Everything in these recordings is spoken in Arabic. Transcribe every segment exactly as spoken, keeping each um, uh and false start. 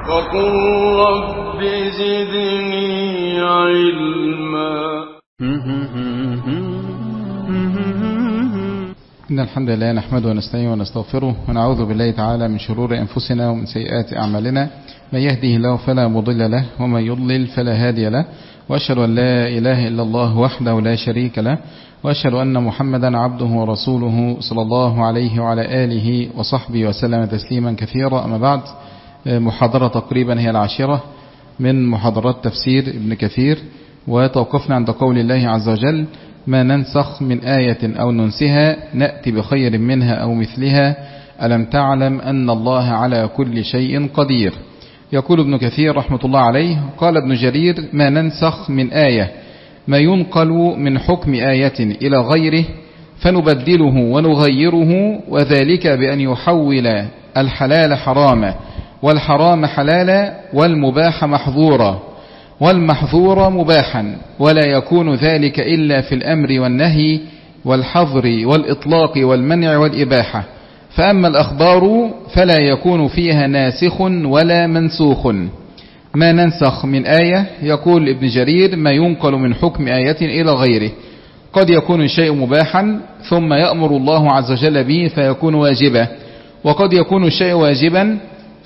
وقل رب زدني علما. إن الحمد لله نحمده ونستعينه ونستغفره ونعوذ بالله تعالى من شرور أنفسنا ومن سيئات أعمالنا. من يهده الله فلا مضل له ومن يضلل فلا هادي له، وأشهد أن لا إله إلا الله وحده لا شريك له، وأشهد أن محمدا عبده ورسوله صلى الله عليه وعلى آله وصحبه وسلم تسليما كثيرا. أما بعد، محاضرة تقريبا هي العاشرة من محاضرات تفسير ابن كثير، وتوقفنا عند قول الله عز وجل: ما ننسخ من آية أو ننسها نأتي بخير منها أو مثلها ألم تعلم أن الله على كل شيء قدير. يقول ابن كثير رحمة الله عليه: قال ابن جرير: ما ننسخ من آية، ما ينقل من حكم آية إلى غيره فنبدله ونغيره، وذلك بأن يحول الحلال حراما والحرام حلالا والمباح محظورا والمحظور مباحا، ولا يكون ذلك إلا في الأمر والنهي والحظر والإطلاق والمنع والإباحة. فأما الأخبار فلا يكون فيها ناسخ ولا منسوخ. ما ننسخ من آية، يقول ابن جرير: ما ينقل من حكم آية إلى غيره. قد يكون الشيء مباحا ثم يأمر الله عز وجل به فيكون واجبا، وقد يكون الشيء واجبا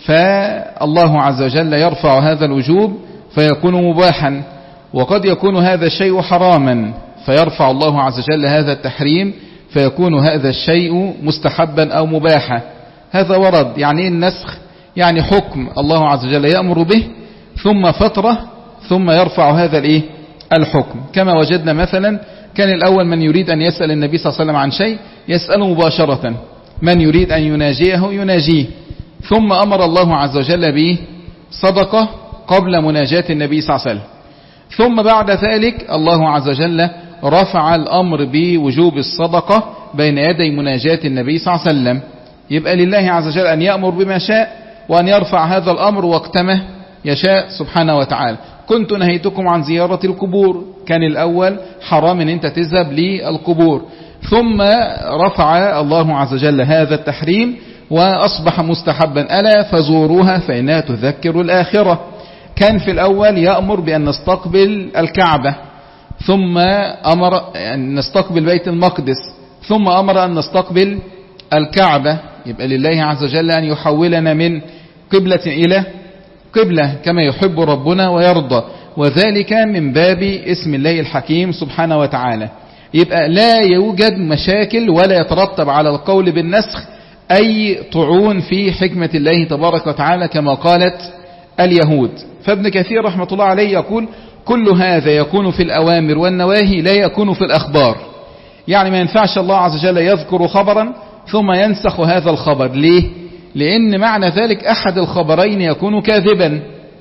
فالله عز وجل يرفع هذا الوجوب فيكون مباحا، وقد يكون هذا الشيء حراما فيرفع الله عز وجل هذا التحريم فيكون هذا الشيء مستحبا أو مباحا. هذا ورد. يعني النسخ يعني حكم الله عز وجل يأمر به ثم فترة ثم يرفع هذا الايه الحكم. كما وجدنا مثلا كان الأول من يريد أن يسأل النبي صلى الله عليه وسلم عن شيء يسأله مباشرة، من يريد أن يناجيه يناجيه، ثم أمر الله عز وجل به صدقة قبل مناجاة النبي صلى الله عليه وسلم، ثم بعد ذلك الله عز وجل رفع الأمر بوجوب الصدقة بين يدي مناجاة النبي صلى الله عليه وسلم. يبقى لله عز وجل أن يأمر بما شاء وأن يرفع هذا الأمر وقتما يشاء سبحانه وتعالى. كنت نهيتكم عن زيارة القبور، كان الأول حرام أن أنت تذهب للقبور، ثم رفع الله عز وجل هذا التحريم وأصبح مستحبا: ألا فزوروها فإنها تذكر الآخرة. كان في الأول يأمر بأن نستقبل الكعبة، ثم أمر أن نستقبل بيت المقدس، ثم أمر أن نستقبل الكعبة. يبقى لله عز وجل أن يحولنا من قبلة إلى قبلة كما يحب ربنا ويرضى، وذلك من باب اسم الله الحكيم سبحانه وتعالى. يبقى لا يوجد مشاكل ولا يترتب على القول بالنسخ أي طعون في حكمة الله تبارك وتعالى كما قالت اليهود. فابن كثير رحمة الله عليه يقول: كل هذا يكون في الأوامر والنواهي، لا يكون في الأخبار. يعني ما ينفعش الله عز وجل يذكر خبرا ثم ينسخ هذا الخبر. ليه؟ لأن معنى ذلك أحد الخبرين يكون كاذبا.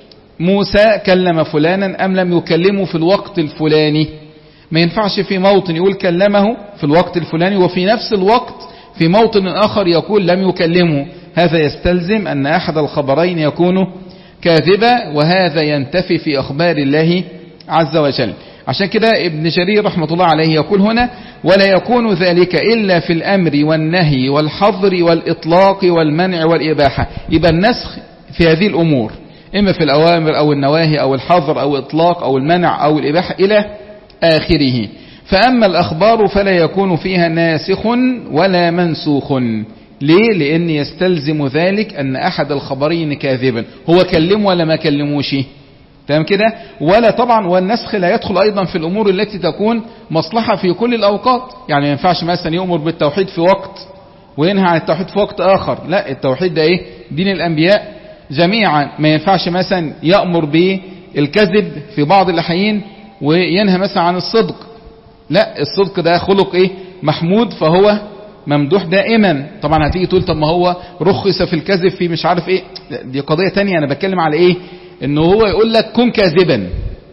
موسى كلم فلانا أم لم يكلمه في الوقت الفلاني؟ ما ينفعش في موطن يقول كلمه في الوقت الفلاني وفي نفس الوقت في موطن آخر يقول لم يكلمه. هذا يستلزم أن أحد الخبرين يكون كاذبا، وهذا ينتفي في أخبار الله عز وجل. عشان كده ابن جرير رحمة الله عليه يقول هنا: ولا يكون ذلك إلا في الأمر والنهي والحظر والإطلاق والمنع والإباحة. يبقى النسخ في هذه الأمور، إما في الأوامر أو النواهي أو الحظر أو الإطلاق أو المنع أو الإباحة إلى آخره. فأما الأخبار فلا يكون فيها ناسخ ولا منسوخ. ليه؟ لأن يستلزم ذلك أن أحد الخبرين كاذبا. هو كلم ولا ما كلموش؟ تمام كده؟ ولا طبعا، والنسخ لا يدخل أيضا في الأمور التي تكون مصلحة في كل الأوقات. يعني ما ينفعش مثلا يؤمر بالتوحيد في وقت وينهى عن التوحيد في وقت آخر. لا، التوحيد ده إيه؟ دين الأنبياء جميعا. ما ينفعش مثلا يأمر بالكذب في بعض الأحيان وينهى مثلا عن الصدق. لا، الصدق ده خلق إيه؟ محمود، فهو ممدوح دائما. طبعا هتيجي تقول: طب ما هو رخص في الكذب في مش عارف ايه. دي قضية تانية. انا بتكلم على ايه؟ انه هو يقول لك كن كاذبا،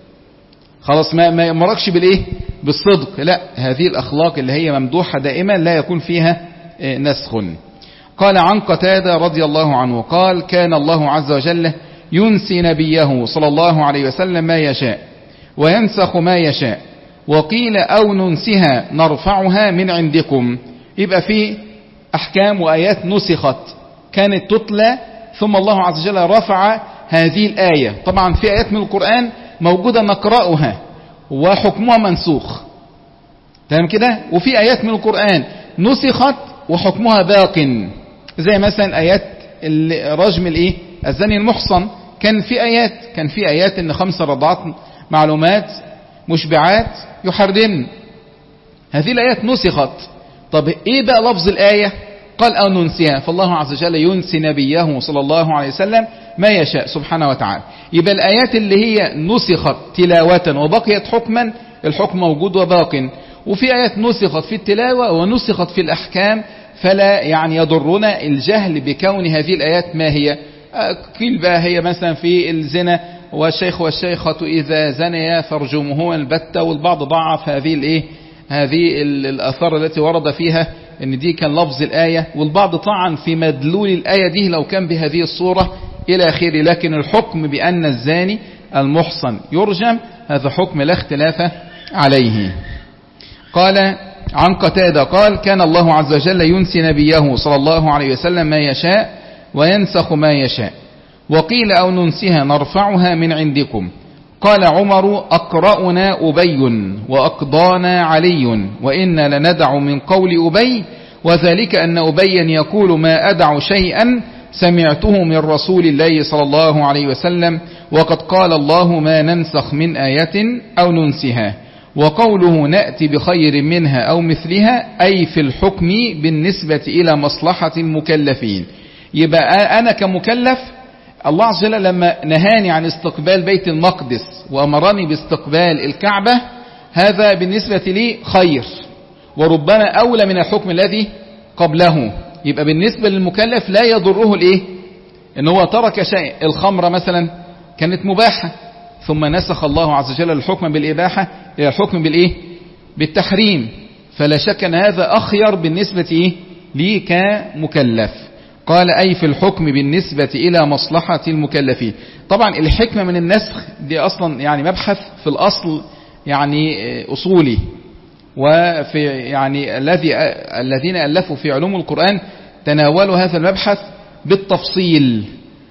خلاص ما ما يأمركش بالايه؟ بالصدق. لا، هذه الاخلاق اللي هي ممدوحة دائما لا يكون فيها نسخ. قال عن قتادة رضي الله عنه قال: كان الله عز وجل ينسي نبيه صلى الله عليه وسلم ما يشاء وينسخ ما يشاء، وقيل أو ننسها نرفعها من عندكم. يبقى في أحكام وآيات نسخت كانت تتلى ثم الله عز وجل رفع هذه الآية. طبعا في آيات من القرآن موجودة نقرأها وحكمها منسوخ، تمام كده، وفي آيات من القرآن نسخت وحكمها باق، زي مثلا آيات رجم الايه الزاني المحصن، كان في آيات كان في آيات ان خمس رضعات معلومات مشبعات يحرمن، هذه الآيات نسخت. طب ايه بقى لفظ الآية؟ قال أو ننسيها، فالله عز وجل ينسي نبيه صلى الله عليه وسلم ما يشاء سبحانه وتعالى. يبقى الآيات اللي هي نسخت تلاوة وبقيت حكما، الحكم موجود وباق، وفي آيات نسخت في التلاوة ونسخت في الأحكام، فلا يعني يضرنا الجهل بكون هذه الآيات ما هي. قيل بقى هي مثلا في الزنا والشيخ والشيخة إذا زنيا فارجموهما البتة، والبعض ضعف هذه الايه هذه الآثار التي ورد فيها ان دي كان لفظ الآية، والبعض طعن في مدلول الآية دي لو كان بهذه الصورة إلى آخره. لكن الحكم بأن الزاني المحصن يرجم هذا حكم لا اختلاف عليه. قال عن قتادة قال كان الله عز وجل ينسي نبيه صلى الله عليه وسلم ما يشاء وينسخ ما يشاء. وقيل أو ننسها نرفعها من عندكم. قال عمر أقرأنا أبي وأقضانا علي وإنا لندع من قول أبي، وذلك أن أبيا يقول ما أدع شيئا سمعته من رسول الله صلى الله عليه وسلم، وقد قال الله ما ننسخ من آية أو ننسها. وقوله نأتي بخير منها أو مثلها أي في الحكم بالنسبة إلى مصلحة المكلفين. يبقى أنا كمكلف الله عز وجل لما نهاني عن استقبال بيت المقدس وأمرني باستقبال الكعبة، هذا بالنسبة لي خير وربما أولى من الحكم الذي قبله. يبقى بالنسبة للمكلف لا يضره الإيه؟ إن هو ترك شيء. الخمرة مثلا كانت مباحة ثم نسخ الله عز وجل الحكم بالإباحة إلى الحكم بالإيه؟ بالتحريم، فلا شك أن هذا أخير بالنسبة إيه؟ لي كمكلف. قال أي في الحكم بالنسبة إلى مصلحة المكلفين. طبعا الحكمة من النسخ دي أصلا يعني مبحث في الأصل يعني أصولي، وفي يعني الذي الذين ألفوا في علوم القرآن تناولوا هذا المبحث بالتفصيل،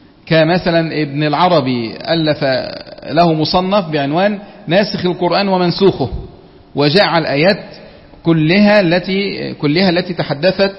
كمثلا ابن العربي ألف له مصنف بعنوان ناسخ القرآن ومنسوخه، وجاء الآيات كلها التي كلها التي تحدثت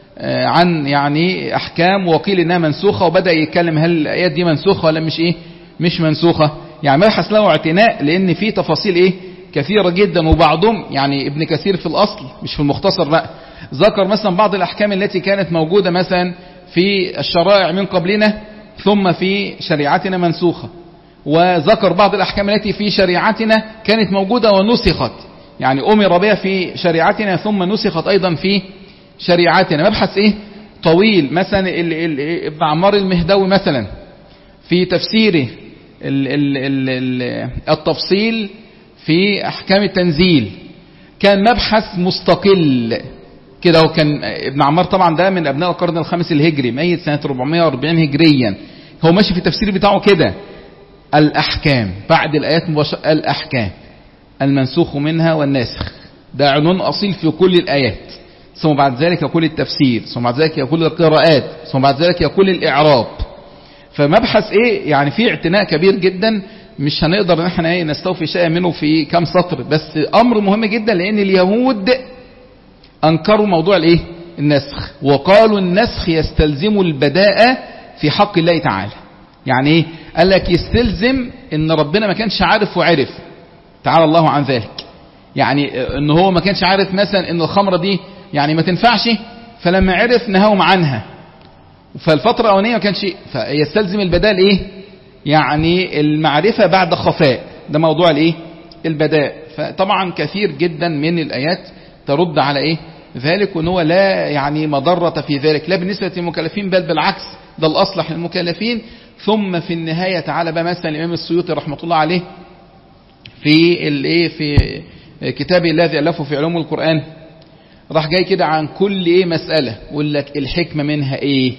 عن يعني أحكام، وقيل إنها منسوخة، وبدأ يتكلم هل الآيات دي منسوخة ولا مش إيه مش منسوخة. يعني مبحث له اعتناء لأن فيه تفاصيل إيه كثيرة جدا، وبعضهم يعني ابن كثير في الأصل مش في المختصر بقى ذكر مثلا بعض الأحكام التي كانت موجودة مثلا في الشرائع من قبلنا ثم في شريعتنا منسوخة، وذكر بعض الأحكام التي في شريعتنا كانت موجودة ونسخت، يعني أمر بها في شريعتنا ثم نسخت أيضا في شريعتنا. مبحث إيه طويل. مثلا ابن عمار المهدوي مثلا في تفسيره ال ال ال التفصيل في أحكام التنزيل كان مبحث مستقل كده. وكان ابن عمار طبعا ده من أبناء القرن الخامس الهجري، ميت سنة أربعمائة وأربعين هجريا، هو ماشي في التفسير بتاعه كده الأحكام بعد الآيات مباشرة، الأحكام المنسوخ منها والناسخ، ده عنوان أصيل في كل الآيات. ثم بعد ذلك يقول التفسير، ثم بعد ذلك يقول القراءات، ثم بعد ذلك يقول الإعراب. فمبحث إيه يعني فيه اعتناء كبير جدا، مش هنقدر نحن ايه نستوفي شيء منه في كام سطر، بس أمر مهم جدا لأن اليهود أنكروا موضوع الإيه النسخ، وقالوا النسخ يستلزم البداءة في حق الله تعالى. يعني إيه؟ قال لك يستلزم إن ربنا ما كانش عارف وعرف، تعالى الله عن ذلك. يعني إن هو ما كانش عارف مثلا إن الخمرة دي يعني ما تنفعش، فلما عرف نهاهم عنها، فالفترة الأولانية ما كانش، فيستلزم البداء إيه يعني المعرفة بعد خفاء، ده موضوع الإيه البداء. فطبعا كثير جدا من الآيات ترد على إيه ذلك، وأنه هو لا يعني مضرة في ذلك لا بالنسبة للمكلفين، بل بالعكس ده الأصلح للمكلفين. ثم في النهاية تعالى بقى مثلا الإمام السيوطي رحمة الله عليه في الإيه في كتابه الذي ألفه في علوم القرآن راح جاي كده عن كل إيه مسألة يقول لك الحكمة منها إيه.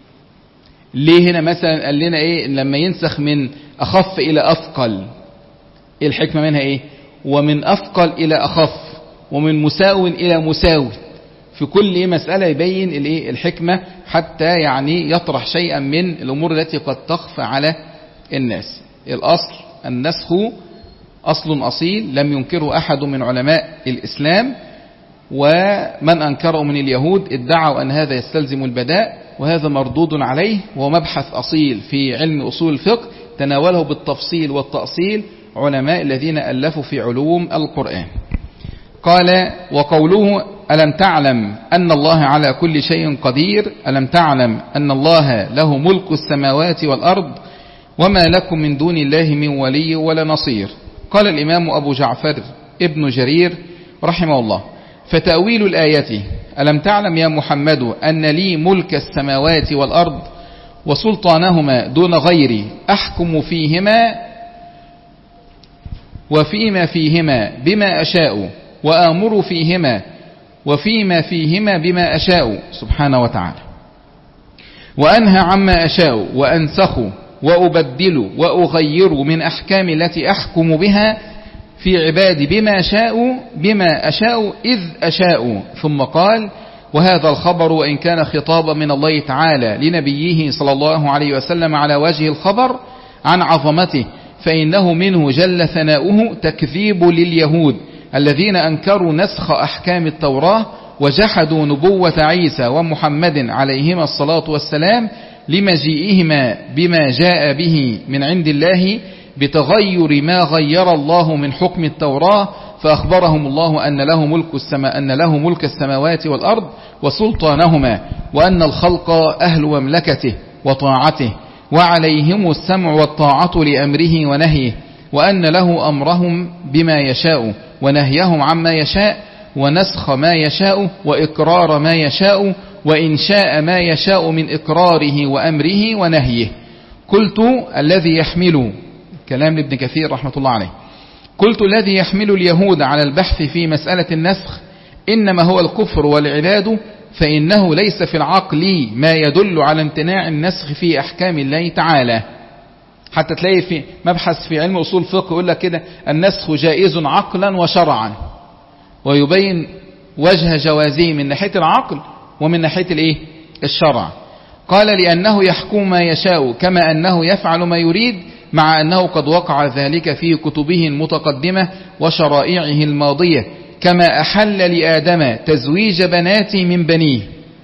ليه هنا مثلا قال لنا إيه لما ينسخ من أخف إلى أثقل، إيه الحكمة منها إيه، ومن أثقل إلى أخف، ومن مساو إلى مساو، في كل إيه مسألة يبين الإيه الحكمة، حتى يعني يطرح شيئا من الأمور التي قد تخفى على الناس. الأصل النسخ أصل أصيل لم ينكره أحد من علماء الإسلام، ومن أنكره من اليهود ادعوا أن هذا يستلزم البداء، وهذا مردود عليه، ومبحث أصيل في علم أصول الفقه تناوله بالتفصيل والتأصيل علماء الذين ألفوا في علوم القرآن. قال: وقوله: ألم تعلم أن الله على كل شيء قدير، ألم تعلم أن الله له ملك السماوات والأرض وما لكم من دون الله من ولي ولا نصير. قال الإمام أبو جعفر ابن جرير رحمه الله: فتأويل الآية ألم تعلم يا محمد أن لي ملك السماوات والأرض وسلطانهما دون غيري أحكم فيهما وفيما فيهما بما أشاء وآمر فيهما وفيما فيهما بما أشاء سبحانه وتعالى، وأنهى عما أشاء وأنسخ وأبدل وأغير من أحكام التي أحكم بها في عبادي بما شاء بما أشاء إذ أشاء. ثم قال: وهذا الخبر وإن كان خطابا من الله تعالى لنبيه صلى الله عليه وسلم على وجه الخبر عن عظمته، فإنه منه جل ثناؤه تكذيب لليهود الذين أنكروا نسخ أحكام التوراة وجحدوا نبوة عيسى ومحمد عليهما الصلاة والسلام لمجيئهما بما جاء به من عند الله بتغير ما غير الله من حكم التوراة، فأخبرهم الله أن له ملك السماء أن له ملك السماوات والأرض وسلطانهما، وأن الخلق أهل مملكته وطاعته، وعليهم السمع والطاعة لأمره ونهيه، وأن له أمرهم بما يشاء ونهيهم عما يشاء، ونسخ ما يشاء وإقرار ما يشاء، وإنشاء ما يشاء من إقراره وأمره ونهيه. قلت الذي يحمل كلام ابن كثير رحمة الله عليه قلت الذي يحمل اليهود على البحث في مسألة النسخ إنما هو الكفر والعناد، فإنه ليس في العقل ما يدل على امتناع النسخ في أحكام الله تعالى. حتى تلاقي في مبحث في علم أصول الفقه يقول لك كده: النسخ جائز عقلا وشرعا، ويبين وجه جوازه من ناحية العقل ومن ناحية الايه الشرع. قال: لأنه يحكم ما يشاء كما أنه يفعل ما يريد، مع أنه قد وقع ذلك في كتبه المتقدمة وشرائعه الماضية، كما أحل لآدم تزويج بناته من بنيه.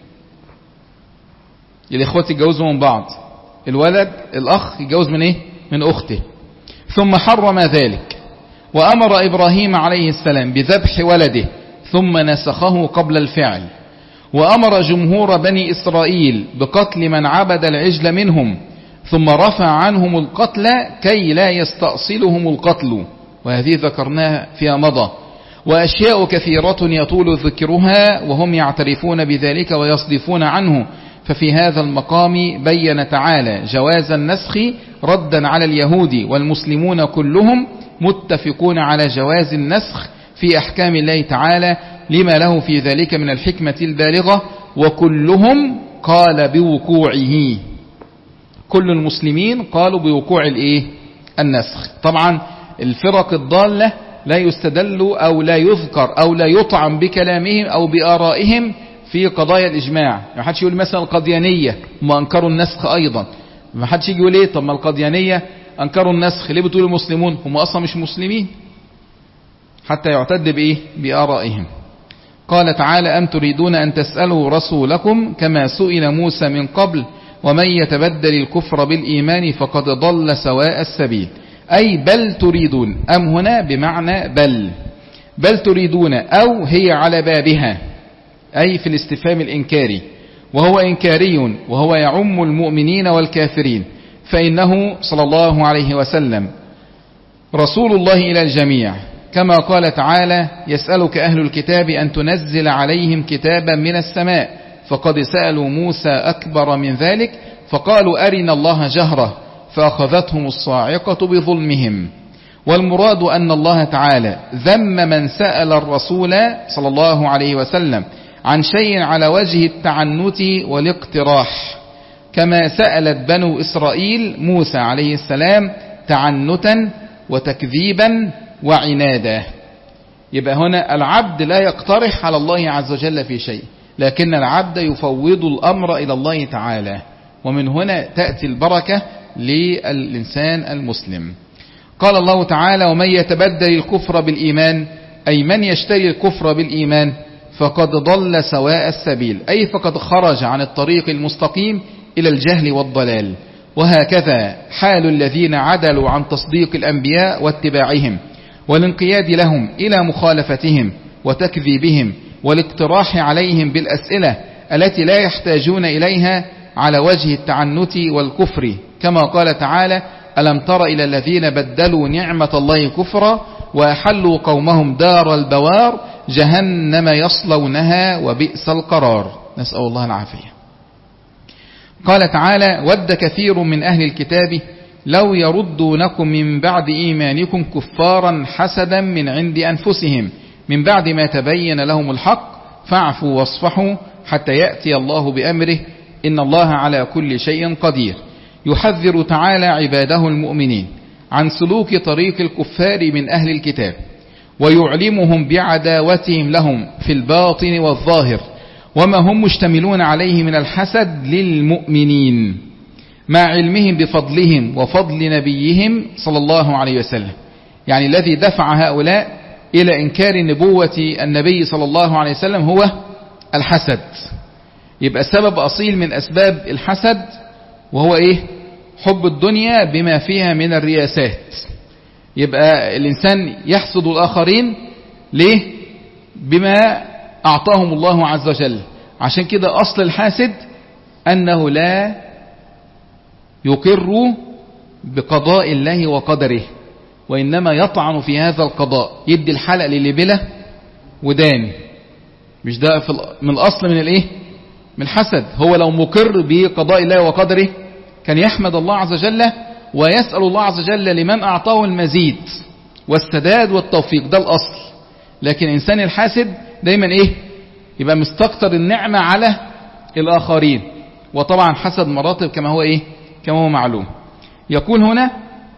الإخوة يتجوزوا من بعض، الولد الأخ يتجوز من إيه؟ من أخته. ثم حرم ذلك، وأمر إبراهيم عليه السلام بذبح ولده ثم نسخه قبل الفعل، وأمر جمهور بني إسرائيل بقتل من عبد العجل منهم، ثم رفع عنهم القتل كي لا يستأصلهم القتل، وهذه ذكرناها فيما مضى. وأشياء كثيرة يطول ذكرها وهم يعترفون بذلك ويصدفون عنه. ففي هذا المقام بين تعالى جواز النسخ ردا على اليهود، والمسلمون كلهم متفقون على جواز النسخ في أحكام الله تعالى لما له في ذلك من الحكمة البالغة، وكلهم قال بوقوعه. كل المسلمين قالوا بوقوع الايه النسخ. طبعا الفرق الضالة لا يستدل أو لا يذكر أو لا يطعم بكلامهم أو بآرائهم في قضايا الإجماع. ما حدش يقول مثلا القديانية ما أنكروا النسخ أيضا، ما حدش يجي يقول ايه طب ما القديانية أنكروا النسخ ليه بتقول المسلمون؟ هم أصلا مش مسلمين حتى يعتد بإيه بآرائهم. قال تعالى: أم تريدون أن تسألوا رسولكم كما سئل موسى من قبل ومن يتبدل الكفر بالإيمان فقد ضل سواء السبيل. أي بل تريدون، أم هنا بمعنى بل بل تريدون، أو هي على بابها، أي في الاستفهام الإنكاري، وهو إنكاري وهو يعم المؤمنين والكافرين، فإنه صلى الله عليه وسلم رسول الله إلى الجميع، كما قال تعالى: يسألك أهل الكتاب أن تنزل عليهم كتابا من السماء، فقد سألوا موسى أكبر من ذلك فقالوا أرنا الله جهرة فأخذتهم الصاعقة بظلمهم. والمراد أن الله تعالى ذم من سأل الرسول صلى الله عليه وسلم عن شيء على وجه التعنت والاقتراح، كما سألت بنو إسرائيل موسى عليه السلام تعنتا وتكذيبا وعنادا. يبقى هنا العبد لا يقترح على الله عز وجل في شيء، لكن العبد يفوض الأمر إلى الله تعالى، ومن هنا تأتي البركة للإنسان المسلم. قال الله تعالى: ومن يتبدل الكفر بالإيمان، أي من يشتري الكفر بالإيمان، فقد ضل سواء السبيل، أي فقد خرج عن الطريق المستقيم إلى الجهل والضلال. وهكذا حال الذين عدلوا عن تصديق الأنبياء واتباعهم والانقياد لهم إلى مخالفتهم وتكذيبهم والاقتراح عليهم بالأسئلة التي لا يحتاجون إليها على وجه التعنت والكفر، كما قال تعالى: ألم تر إلى الذين بدلوا نعمة الله كفرا وأحلوا قومهم دار البوار جهنم يصلونها وبئس القرار. نسأل الله العافية. قال تعالى: ود كثير من أهل الكتاب لو يردونكم من بعد إيمانكم كفارا حسدا من عند أنفسهم من بعد ما تبين لهم الحق فاعفوا واصفحوا حتى يأتي الله بأمره إن الله على كل شيء قدير. يحذر تعالى عباده المؤمنين عن سلوك طريق الكفار من أهل الكتاب، ويعلمهم بعداوتهم لهم في الباطن والظاهر وما هم مشتملون عليه من الحسد للمؤمنين، مع علمهم بفضلهم وفضل نبيهم صلى الله عليه وسلم. يعني الذي دفع هؤلاء إلى إنكار نبوة النبي صلى الله عليه وسلم هو الحسد. يبقى سبب أصيل من أسباب الحسد وهو إيه؟ حب الدنيا بما فيها من الرياسات. يبقى الإنسان يحسد الآخرين ليه؟ بما أعطاهم الله عز وجل. عشان كده أصل الحاسد أنه لا يقر بقضاء الله وقدره، وإنما يطعن في هذا القضاء، يدي الحلق للي بلا ودان. مش ده في من الأصل من الإيه؟ من الحسد. هو لو مقر بقضاء الله وقدره كان يحمد الله عز وجل ويسأل الله عز وجل لمن أعطاه المزيد والسداد والتوفيق، ده الأصل. لكن إنسان الحاسد دايما إيه؟ يبقى مستكتر النعمة على الآخرين. وطبعا حسد مراتب كما هو إيه؟ كما هو معلوم. يقول هنا: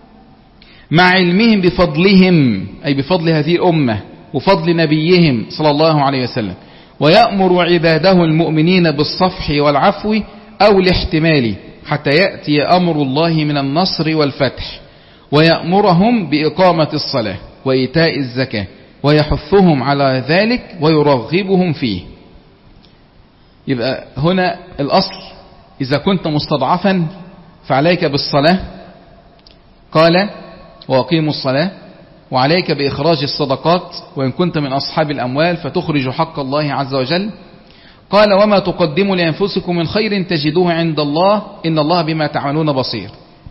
مع علمهم بفضلهم، أي بفضل هذه الأمة وفضل نبيهم صلى الله عليه وسلم، ويأمر عباده المؤمنين بالصفح والعفو أو الاحتمال حتى يأتي أمر الله من النصر والفتح، ويأمرهم بإقامة الصلاة وإيتاء الزكاة ويحثهم على ذلك ويرغبهم فيه. يبقى هنا الأصل: إذا كنت مستضعفا فعليك بالصلاة، قال: وأقيموا الصلاة، وعليك بإخراج الصدقات، وإن كنت من أصحاب الأموال فتخرج حق الله عز وجل. قال: وما تقدموا لأنفسكم من خير تجدوه عند الله إن الله بما تعملون بصير.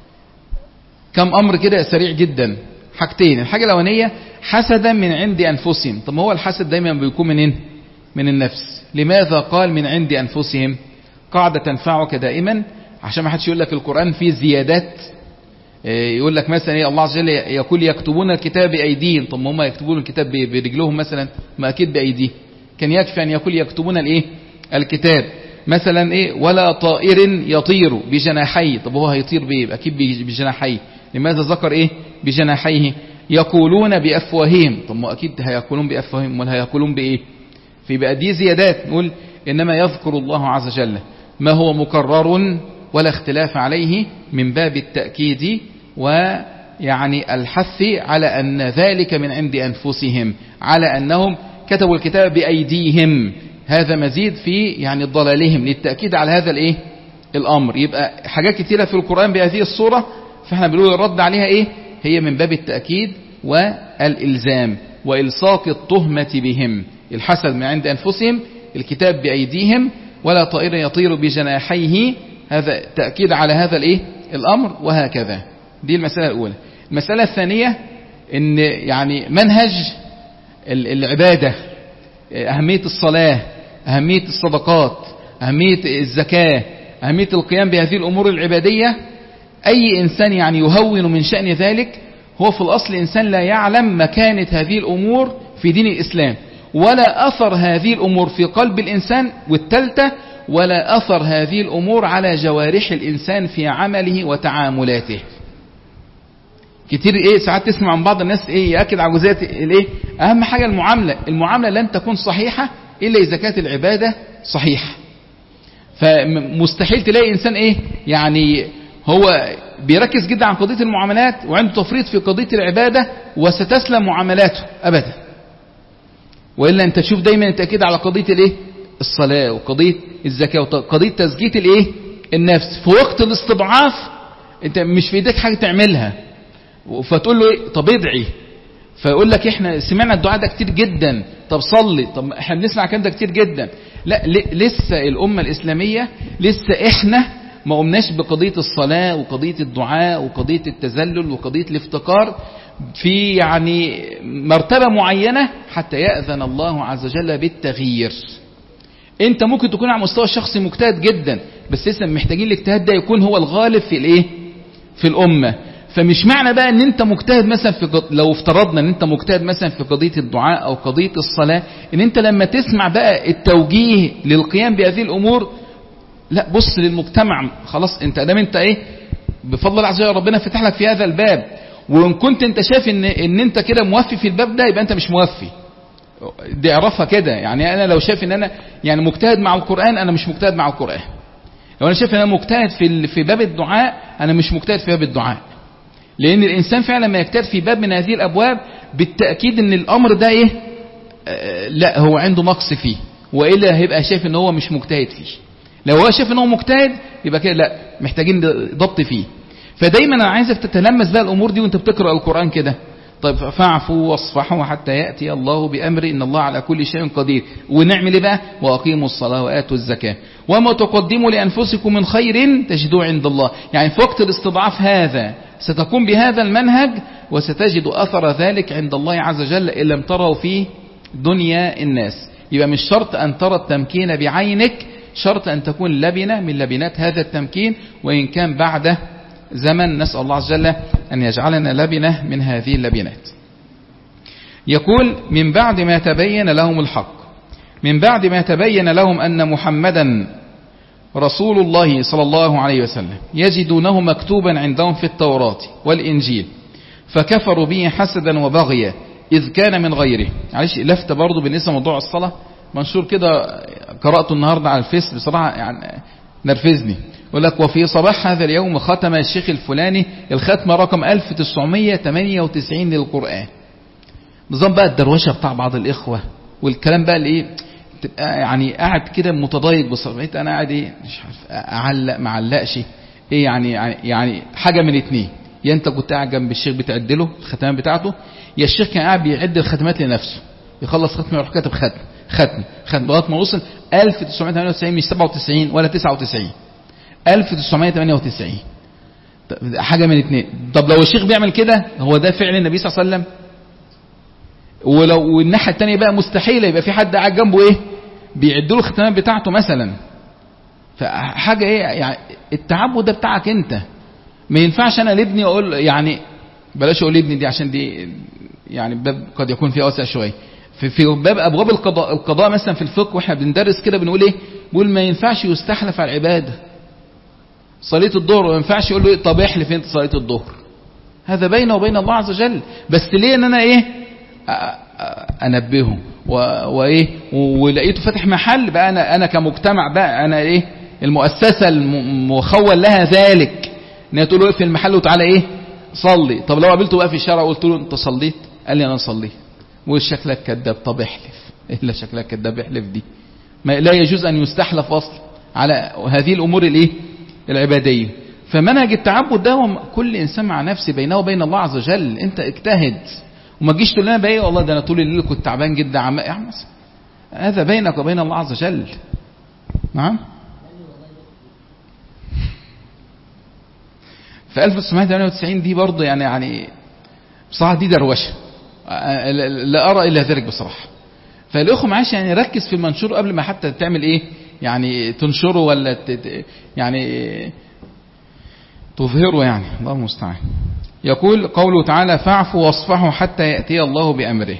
كم أمر كده سريع جدا. حاجتين: الحاجة الأولانية حسدا من عند أنفسهم. طب ما هو الحسد دايما بيكون منين؟ من النفس. لماذا قال من عند أنفسهم؟ قاعدة تنفعك دائما عشان ما حدش يقول لك القرآن فيه زيادات. يقول لك مثلا ايه؟ الله عز وجل يقول يكتبون الكتاب بأيديهم. طب ما هم يكتبون الكتاب برجلهم مثلا؟ ما أكيد بأيديه. كان يكفي أن يقول يكتبون الايه؟ الكتاب. مثلا ايه؟ ولا طائر يطير بجناحيه. طب هو هيطير بايه؟ أكيد بجناحيه. لماذا ذكر ايه؟ بجناحيه. يقولون بأفواههم. طب ما أكيد هيقولون بأفواههم، امال هيقولون بإيه؟ في بقى دي زيادات. نقول إنما يذكر الله عز وجل ما هو مكرر ولا اختلاف عليه من باب التأكيد ويعني الحث على أن ذلك من عند أنفسهم، على أنهم كتبوا الكتاب بأيديهم. هذا مزيد في يعني ضلالهم للتأكيد على هذا الإيه؟ الأمر. يبقى حاجات كثيرة في القرآن بهذه الصورة، فإحنا بنقول الرد عليها إيه؟ هي من باب التأكيد والإلزام وإلصاق التهمة بهم. الحسد من عند أنفسهم، الكتاب بأيديهم، ولا طائر يطير بجناحيه، هذا تأكيد على هذا الإيه؟ الأمر. وهكذا. دي المسألة الأولى. المسألة الثانية إن يعني منهج العبادة، أهمية الصلاة، أهمية الصدقات، أهمية الزكاة، أهمية القيام بهذه الأمور العبادية. أي إنسان يعني يهون من شأن ذلك هو في الأصل إنسان لا يعلم مكانة هذه الأمور في دين الإسلام، ولا أثر هذه الأمور في قلب الإنسان. والثالثة: ولا أثر هذه الأمور على جوارح الإنسان في عمله وتعاملاته. كتير إيه ساعات تسمع عن بعض الناس إيه يأكد على جزئية الإيه؟ أهم حاجة المعاملة. المعاملة لن تكون صحيحة إلا إذا كانت العبادة صحيحة. فمستحيل تلاقي إنسان إيه يعني هو بيركز جدا عن قضية المعاملات وعنده تفريط في قضية العبادة وستسلم معاملاته أبدا. وإلا أنت تشوف دايما التأكيد على قضية الإيه؟ الصلاة وقضية الزكاة وقضية تزكية الإيه؟ النفس. في وقت الاستضعاف أنت مش في إيدك حاجة تعملها، فتقول له إيه؟ طب ادعي، فيقول لك إحنا سمعنا الدعاء ده كتير جدا، طب صلي، طب إحنا بنسمع كلام ده كتير جدا. لا، لسه الأمة الإسلامية لسه إحنا ما قمناش بقضية الصلاة وقضية الدعاء وقضية التذلل وقضية الافتقار في يعني مرتبة معينة حتى يأذن الله عز وجل بالتغيير. انت ممكن تكون على مستوى الشخصي مجتهد جدا، بس لسه محتاجين الاجتهاد ده يكون هو الغالب في الايه؟ في الأمة. فمش معنى بقى ان انت مجتهد مثلا في قض... لو افترضنا ان انت مجتهد مثلا في قضية الدعاء او قضية الصلاة، ان انت لما تسمع بقى التوجيه للقيام بهذه الامور، لا بص للمجتمع خلاص. انت ادام انت ايه بفضل الله عز وجل ربنا فتح لك في هذا الباب، وان كنت انت شايف ان ان انت كده موفي في الباب ده، يبقى انت مش موفي. دي اعرفها كده. يعني انا لو شايف ان انا يعني مجتهد مع القرآن، انا مش مجتهد مع القرآن. لو انا شايف ان انا مجتهد في في باب الدعاء، انا مش مجتهد في باب الدعاء. لان الانسان فعلا ما يجتهد في باب من هذه الابواب بالتاكيد ان الامر ده ايه؟ آه لا هو عنده نقص فيه، والا هيبقى شايف ان هو مش مجتهد فيه. لو هو شايف ان هو مجتهد يبقى كده لا، محتاجين ضبط فيه. فدايما انا عايزك تتلمس بقى الامور دي وانت بتقرا القران كده. طيب فاعفوا واصفحوا حتى ياتي الله بامر ان الله على كل شيء قدير. ونعمل ايه بقى؟ واقيموا الصلاه واتوا الزكاه وما تقدموا لانفسكم من خير تجدوه عند الله. يعني في وقت الاستضعاف هذا ستكون بهذا المنهج، وستجد اثر ذلك عند الله عز وجل ان لم تروا في دنيا الناس. يبقى مش شرط ان ترى التمكين بعينك، شرط أن تكون لبنة من لبنات هذا التمكين، وإن كان بعد زمن. نسأل الله عز وجل أن يجعلنا لبنة من هذه اللبنات. يقول من بعد ما تبين لهم الحق، من بعد ما تبين لهم أن محمدا رسول الله صلى الله عليه وسلم يجدونه مكتوبا عندهم في التوراة والإنجيل فكفروا به حسدا وبغيا إذ كان من غيره. معلش لفت برضو بالنسبة موضوع الصلاة، منشور كده قرأته النهاردة على الفيس بصراحة يعني نرفزني. يقول لك وفي صباح هذا اليوم ختم الشيخ الفلاني الختمة رقم ألف وتسعمية وتمانية وتسعين للقرآن. نظام بقى الدروشة بتاع بعض الإخوة والكلام بقى اللي إيه، تبقى يعني قاعد كده متضايق بصراحة. أنا قاعد إيه مش عارف أعلق ما علقش إيه، يعني يعني حاجة من اتنين: يا أنت كنت قاعد جنب الشيخ بتعدله الختمات بتاعته، يا الشيخ كان قاعد بيعد الختمات لنفسه، يخلص ختمة يروح كاتب ختم ختم ختم لغايه ما وصل ألف وتسعمية وتمانية وتسعين، مش سبعة وتسعين ولا تسعة وتسعين، ألف وتسعمية وتمانية وتسعين. حاجه من اتنين. طب لو الشيخ بيعمل كده، هو ده فعل النبي صلى الله عليه وسلم؟ ولو الناحيه الثانيه بقى مستحيل يبقى في حد قاعد جنبه ايه بيعد له الختمات بتاعته مثلا. فحاجه ايه يعني التعبد ده بتاعك انت. ما ينفعش انا لابني اقول يعني بلاش اقول لابني دي عشان دي يعني باب قد يكون فيه واسع شويه. في في باب ابواب القضاء القضاء مثلا في الفقه واحنا بندرس كده بنقول ايه؟ بقول ما ينفعش يستحلف على العباده. صلاه الظهر ما ينفعش يقول له إيه؟ طب احلف انت صلاه الظهر. هذا بينه وبين الله عز وجل. بس ليه ان انا ايه انبهه وايه ولقيته فاتح محل بقى، انا انا كمجتمع بقى انا ايه المؤسسه المخول لها ذلك ان هي تقول له ايه في المحل وتعالى ايه صلي. طب لو قابلته بقى في الشارع وقلت له انت صليت؟ قال لي انا صليت. وشكلك كذاب. طب احلف. الا شكلك كذاب احلف دي ما لا يجوز ان يستحلف اصلا على هذه الامور الايه العباديه. فمنهج التعبد ده كل انسان مع نفسه بينه وبين الله عز وجل. انت اجتهد وما تجيش تقول لنا بقى ايه والله ده انا طول الليل كنت تعبان جدا عم اعمل. هذا بينك وبين الله عز وجل. نعم. في ألف وتسعمية وتمانية وتسعين دي برضه يعني يعني بصراحه دي دروشه لا ارى الا ذلك بصراحه. فالاخوه معاش يعني ركز في المنشور قبل ما حتى تعمل ايه يعني تنشره ولا تت يعني تظهره يعني. الله المستعان. يقول قوله تعالى فاعفوا واصفحوا حتى يأتي الله بأمره.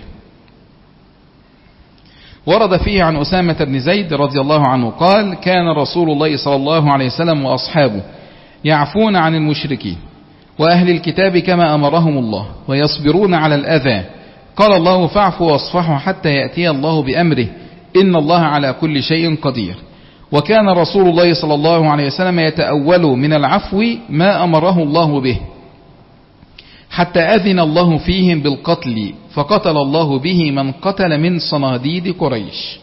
ورد فيه عن أسامة بن زيد رضي الله عنه قال كان رسول الله صلى الله عليه وسلم وأصحابه يعفون عن المشركين وأهل الكتاب كما أمرهم الله ويصبرون على الأذى. قال الله فاعفوا واصفحوا حتى يأتي الله بأمره إن الله على كل شيء قدير. وكان رسول الله صلى الله عليه وسلم يتأول من العفو ما أمره الله به، حتى أذن الله فيهم بالقتل، فقتل الله به من قتل من صناديد قريش.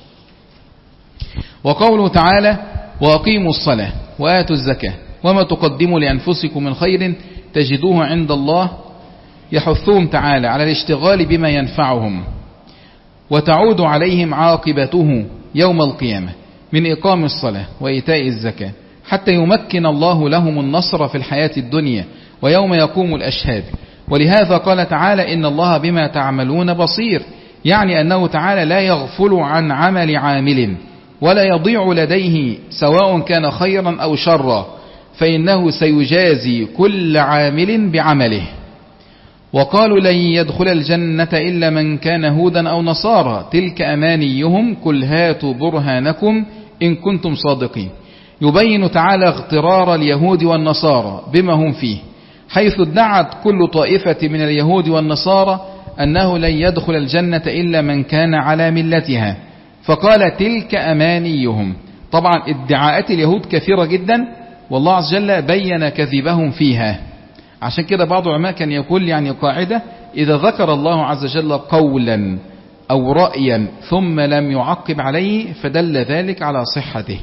وقوله تعالى: وأقيموا الصلاة وآتوا الزكاة وما تقدموا لأنفسكم من خير تجدوه عند الله، يحثهم تعالى على الاشتغال بما ينفعهم وتعود عليهم عاقبته يوم القيامة من إقام الصلاة وإيتاء الزكاة، حتى يمكن الله لهم النصر في الحياة الدنيا ويوم يقوم الأشهاد. ولهذا قال تعالى: إن الله بما تعملون بصير، يعني أنه تعالى لا يغفل عن عمل عامل ولا يضيع لديه سواء كان خيرا أو شرا، فإنه سيجازي كل عامل بعمله. وقالوا: لن يدخل الجنة إلا من كان هودا أو نصارى، تلك أمانيهم، قل هاتوا برهانكم إن كنتم صادقين. يبين تعالى اغترار اليهود والنصارى بما هم فيه، حيث ادعت كل طائفة من اليهود والنصارى أنه لن يدخل الجنة إلا من كان على ملتها، فقال: تلك أمانيهم. طبعا ادعاءات اليهود كثيرة جدا، والله عز وجل بين كذبهم فيها. عشان كده بعض العلماء كان يقول يعني قاعدة: إذا ذكر الله عز وجل قولا أو رأيا ثم لم يعقب عليه فدل ذلك على صحته.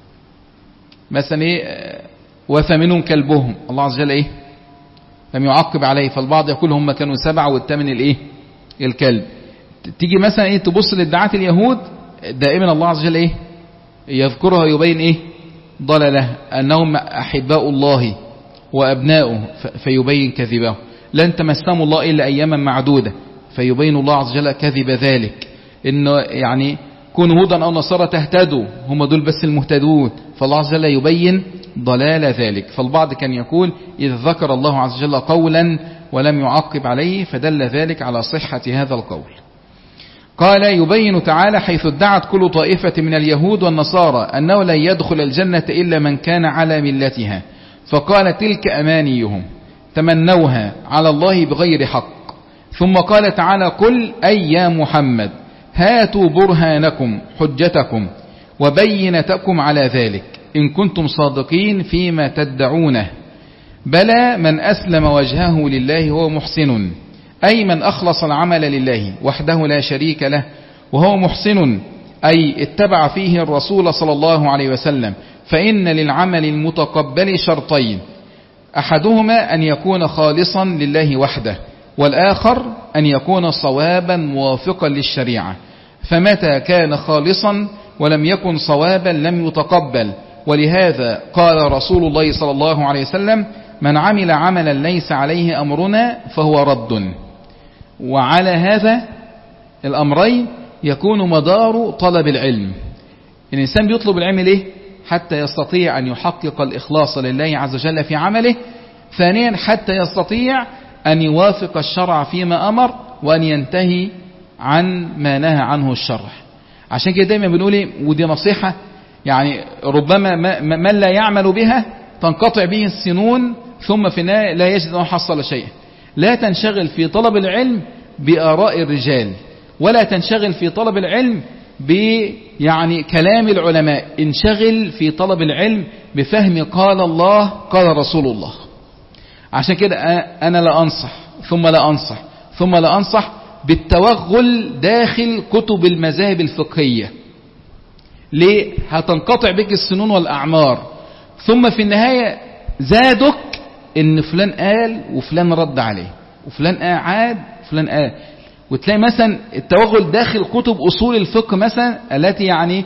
مثلا إيه؟ وثمنهم كلبهم، الله عز وجل إيه؟ لم يعقب عليه، فالبعض يقول هم كانوا سبعة والثامن الإيه؟ الكلب. تيجي مثلا إيه تبص لادعاءات اليهود، دائما الله عز وجل إيه؟ يذكرها يبين إيه؟ ضلله، أنهم أحباء الله وأبناؤه فيبين كذبه، لن تمسهم الله إلا أياما معدودة، فيبين الله عز وجل كذب ذلك، إنه يعني كونوا هودا أو نصارى تهتدوا، هم دول بس المهتدون، فالله عز وجل يبين ضلال ذلك. فالبعض كان يقول: إذا ذكر الله عز وجل قولا ولم يعقب عليه فدل ذلك على صحة هذا القول. قال: يبين تعالى حيث ادعت كل طائفة من اليهود والنصارى أنه لن يدخل الجنة إلا من كان على ملتها، فقال: تلك أمانيهم، تمنوها على الله بغير حق. ثم قال تعالى: قل أي يا محمد هاتوا برهانكم، حجتكم وبينتكم على ذلك إن كنتم صادقين فيما تدعونه. بلى من أسلم وجهه لله وهو محسن، أي من أخلص العمل لله وحده لا شريك له وهو محسن، أي اتبع فيه الرسول صلى الله عليه وسلم. فإن للعمل المتقبل شرطين: أحدهما أن يكون خالصا لله وحده، والآخر أن يكون صوابا موافقا للشريعة. فمتى كان خالصا ولم يكن صوابا لم يتقبل. ولهذا قال رسول الله صلى الله عليه وسلم: من عمل عملا ليس عليه أمرنا فهو رد. وعلى هذا الأمرين يكون مدار طلب العلم. الإنسان بيطلب العلم ليه؟ حتى يستطيع أن يحقق الإخلاص لله عز وجل في عمله. ثانيا حتى يستطيع أن يوافق الشرع فيما أمر وأن ينتهي عن ما نهى عنه الشرع. عشان كده دايما بنقول ايه، ودي نصيحة يعني ربما من لا يعمل بها تنقطع به السنون ثم في النهاية لا يجد أن حصل شيئا. لا تنشغل في طلب العلم بآراء الرجال، ولا تنشغل في طلب العلم يعني كلام العلماء، انشغل في طلب العلم بفهم قال الله قال رسول الله. عشان كده أنا لا أنصح ثم لا أنصح ثم لا أنصح بالتوغل داخل كتب المذاهب الفقهية. ليه؟ هتنقطع بك السنون والأعمار، ثم في النهاية زادك إن فلان قال وفلان رد عليه وفلان قاعد وفلان قال. وتلاقي مثلا التوغل داخل كتب أصول الفقه مثلا التي يعني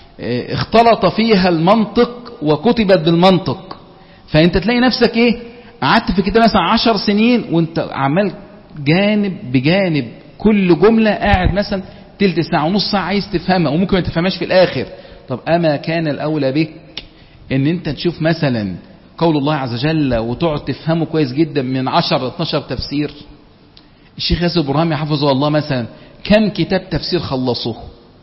اختلط فيها المنطق وكتبت بالمنطق، فأنت تلاقي نفسك إيه، قعدت في كده مثلا عشر سنين وانت عمال جانب بجانب كل جملة قاعد مثلا تلت ساعة ونص ساعة عايز تفهمها وممكن ما تفهمهاش في الآخر. طب أما كان الأولى بك ان انت تشوف مثلا قول الله عز وجل وتقعد تفهمه كويس جدا من عشر اتناشر تفسير. الشيخ ياسر برهامي حفظه الله مثلا كم كتاب تفسير خلصوه؟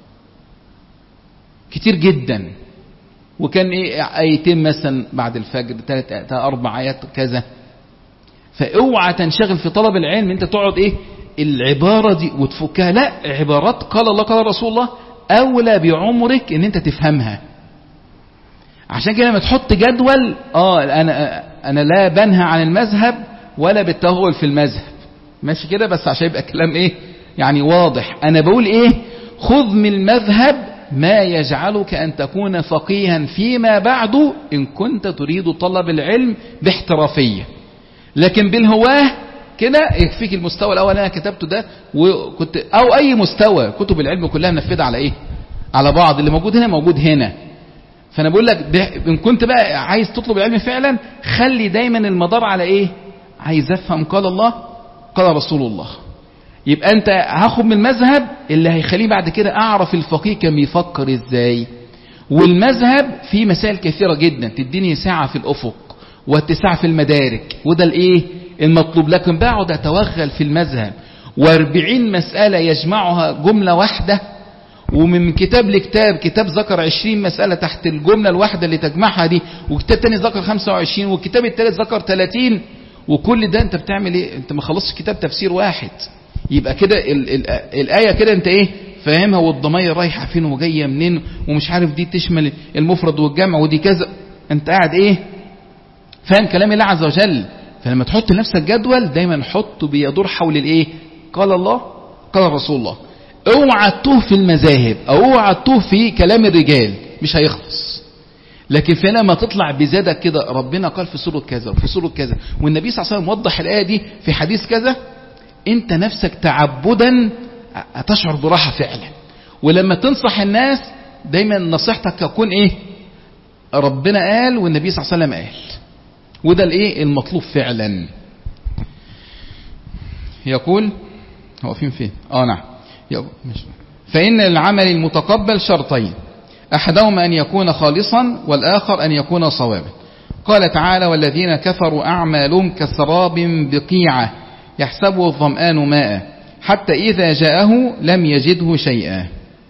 كتير جدا. وكان ايه ايتين مثلا بعد الفجر، ثلاث اربع ايات كذا. فاوعى تنشغل في طلب العلم انت تقعد ايه العبارة دي وتفكها، لا، عبارات قال الله قال رسول الله اولى بعمرك ان انت تفهمها. عشان كده لما تحط جدول اه انا انا لا بنهى عن المذهب ولا بالتغول في المذهب، ماشي كده، بس عشان يبقى كلام ايه يعني واضح. انا بقول ايه؟ خذ من المذهب ما يجعلك ان تكون فقيها فيما بعد ان كنت تريد طلب العلم باحترافية. لكن بالهواه كده يكفيك المستوى الاول انا كتبته ده، وكنت او اي مستوى كتب العلم كلها منفذة على ايه؟ على بعض، اللي موجود هنا موجود هنا. فانا بقول لك ان كنت بقى عايز تطلب العلم فعلا خلي دايما المدار على ايه؟ عايز افهم قال الله قال رسول الله. يبقى انت هاخد من المذهب اللي هيخليه بعد كده اعرف الفقيه كان بيفكر ازاي. والمذهب فيه مسائل كثيرة جدا تديني ساعة في الافق واتساع في المدارك، وده الايه المطلوب. لكن بقعد اتوغل في المذهب واربعين مسألة يجمعها جملة واحدة، ومن كتاب لكتاب كتاب ذكر عشرين مسألة تحت الجملة الواحدة اللي تجمعها دي، وكتاب تاني ذكر خمسة وعشرين، والكتاب التالت ذكر ثلاثين، وكل ده انت بتعمل ايه؟ انت ما خلصش كتاب تفسير واحد. يبقى كده ال ال الآية كده انت ايه فاهمها، والضمير رايحة فين وجاية منين ومش عارف دي تشمل المفرد والجمع ودي كذا، انت قاعد ايه فاهم كلام الله عز وجل. فلما تحط لنفسك جدول دايما حطه بيدور حول الايه؟ قال الله قال رسول الله. اوعى تتوه في المذاهب او اوعى تتوه في كلام الرجال، مش هيخلص. لكن في لما تطلع بزادك كده ربنا قال في سورة كذا وفي سورة كذا والنبي صلى الله عليه وسلم وضح الآية دي في حديث كذا، انت نفسك تعبدا هتشعر براحة فعلا. ولما تنصح الناس دايما نصيحتك تكون ايه؟ ربنا قال والنبي صلى الله عليه وسلم قال، وده الايه المطلوب فعلا. يقول هو فين فين اه نعم فإن العمل المتقبل شرطين، أحدهما أن يكون خالصا والآخر أن يكون صوابا. قال تعالى والذين كفروا أعمالهم كسراب بقيعة يحسبه الظمآن ماء حتى إذا جاءه لم يجده شيئا.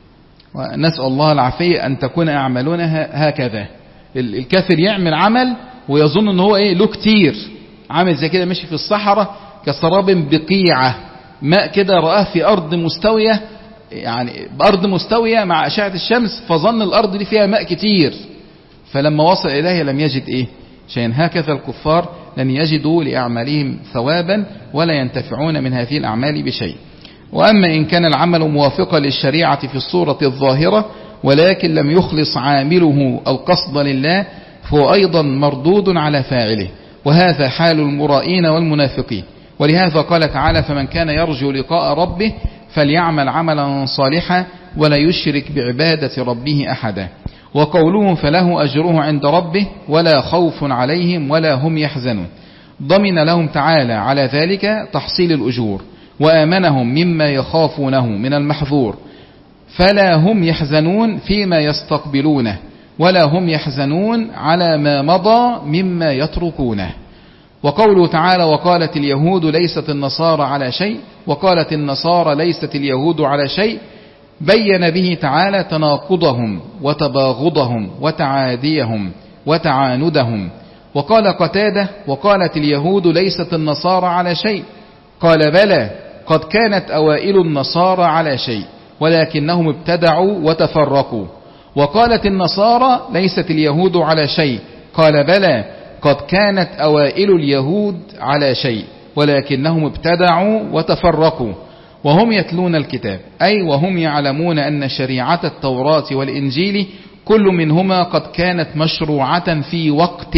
ونسأل الله العافية أن تكون أعمالنا هكذا. الكافر يعمل عمل ويظن أنه هو إيه له كتير، عامل زي كده ماشي في الصحراء كسراب بقيعة، ماء كده رآه في أرض مستوية، يعني بأرض مستوية مع أشعة الشمس، فظن الأرض دي فيها ماء كتير، فلما وصل إليها لم يجد إيه شيئا. هكذا الكفار لن يجدوا لأعمالهم ثوابا ولا ينتفعون من هذه الأعمال بشيء. وأما إن كان العمل موافقا للشريعة في الصورة الظاهرة ولكن لم يخلص عامله القصد لله فهو أيضا مردود على فاعله، وهذا حال المرائين والمنافقين. ولهذا قال تعالى فمن كان يرجو لقاء ربه فليعمل عملا صالحا ولا يشرك بعبادة ربه أحدا. وقوله فله أجره عند ربه ولا خوف عليهم ولا هم يحزنون، ضمن لهم تعالى على ذلك تحصيل الأجور وآمنهم مما يخافونه من المحظور، فلا هم يحزنون فيما يستقبلونه ولا هم يحزنون على ما مضى مما يتركونه. وقوله تعالى وقالت اليهود ليست النصارى على شيء وقالت النصارى ليست اليهود على شيء، بين به تعالى تناقضهم وتباغضهم وتعاديهم وتعاندهم. وقال قتادة وقالت اليهود ليست النصارى على شيء، قال بلى قد كانت أوائل النصارى على شيء ولكنهم ابتدعوا وتفرقوا. وقالت النصارى ليست اليهود على شيء، قال بلى قد كانت أوائل اليهود على شيء ولكنهم ابتدعوا وتفرقوا. وهم يتلون الكتاب أي وهم يعلمون أن شريعة التوراة والإنجيل كل منهما قد كانت مشروعة في وقت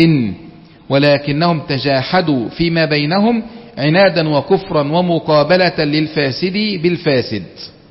ولكنهم تجاحدوا فيما بينهم عنادا وكفرا ومقابلة للفاسد بالفاسد.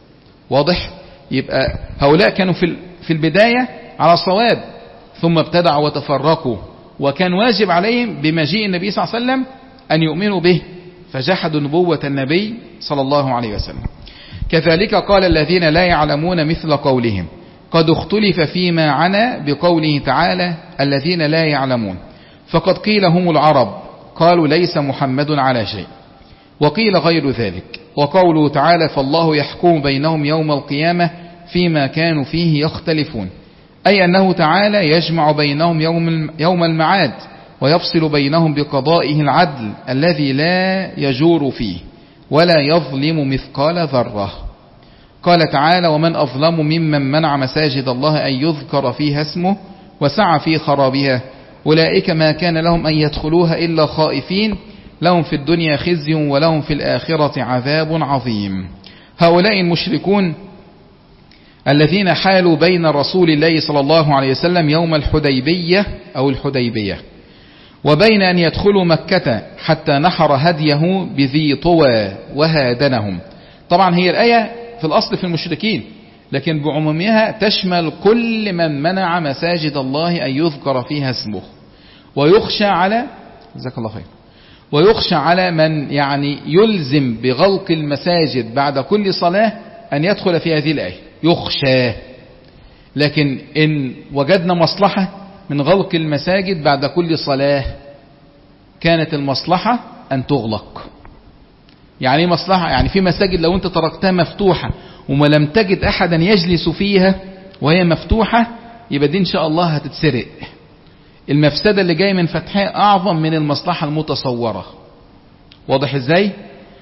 واضح؟ يبقى هؤلاء كانوا في البداية على صواب ثم ابتدعوا وتفرقوا، وكان واجب عليهم بمجيء النبي صلى الله عليه وسلم أن يؤمنوا به فجحدوا نبوة النبي صلى الله عليه وسلم. كذلك قال الذين لا يعلمون مثل قولهم قد اختلف فيما عنا بقوله تعالى الذين لا يعلمون، فقد قيل هم العرب قالوا ليس محمد على شيء، وقيل غير ذلك. وقوله تعالى فالله يحكم بينهم يوم القيامة فيما كانوا فيه يختلفون، أي أنه تعالى يجمع بينهم يوم يوم المعاد ويفصل بينهم بقضائه العدل الذي لا يجور فيه ولا يظلم مثقال ذرة. قال تعالى ومن أظلم ممن منع مساجد الله أن يذكر فيها اسمه وسعى في خرابها. أولئك ما كان لهم أن يدخلوها إلا خائفين، لهم في الدنيا خزي ولهم في الآخرة عذاب عظيم. هؤلاء المشركون الذين حالوا بين رسول الله صلى الله عليه وسلم يوم الحديبية أو الحديبية وبين أن يدخلوا مكة حتى نحر هديه بذي طوى وهادنهم. طبعا هي الآية في الأصل في المشركين، لكن بعمومها تشمل كل من منع مساجد الله أن يذكر فيها اسمه، ويخشى على جزاك الله خير ويخشى على من يعني يلزم بغلق المساجد بعد كل صلاة أن يدخل في هذه الآية، يخشى. لكن إن وجدنا مصلحة من غلق المساجد بعد كل صلاة كانت المصلحة أن تغلق. يعني مصلحة، يعني في مساجد لو أنت تركتها مفتوحة وما لم تجد أحدا يجلس فيها وهي مفتوحة يبقى دي إن شاء الله هتتسرق. المفسدة اللي جاي من فتحها أعظم من المصلحة المتصورة. واضح إزاي؟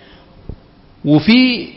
وفي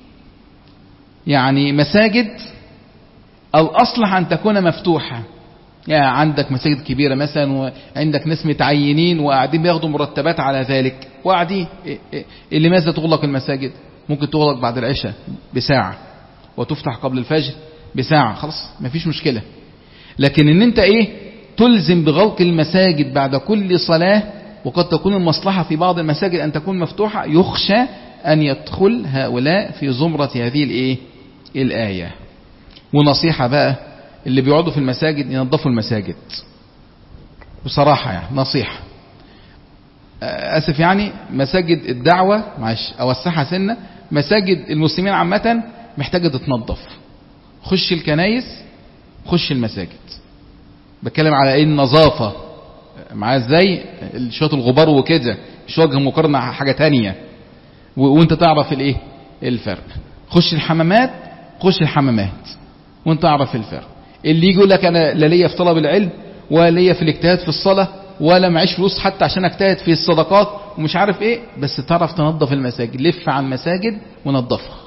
يعني مساجد الأصلح أن تكون مفتوحة، يعني عندك مساجد كبيرة مثلا وعندك ناس متعينين وقاعدين بياخدوا مرتبات على ذلك وقاعدين، لماذا تغلق المساجد؟ ممكن تغلق بعد العشاء بساعة وتفتح قبل الفجر بساعة، خلاص مفيش مشكلة. لكن ان انت ايه تلزم بغلق المساجد بعد كل صلاة، وقد تكون المصلحة في بعض المساجد ان تكون مفتوحة، يخشى ان يدخل هؤلاء في زمرة هذه الايه الآية. ونصيحة بقى اللي بيقعدوا في المساجد ينظفوا المساجد بصراحة، يعني نصيحة أسف، يعني مساجد الدعوة معلش أوسعها سنة، مساجد المسلمين عامة محتاجة تتنظف. خش الكنايس، خش المساجد، بتكلم على ايه النظافة معاه ازاي، شوية الغبار وكده، مش وجه مقارنة حاجة تانية، وانت تعرف الايه الفرق. خش الحمامات، خش الحمامات وانت تعرف الفرق. اللي يقول لك انا لا ليا في طلب العلم ولا ليا في الاجتهاد في الصلاة ولا معيش فلوس حتى عشان اجتهد في الصدقات ومش عارف ايه، بس تعرف تنظف المساجد، لف على المساجد ونظفها.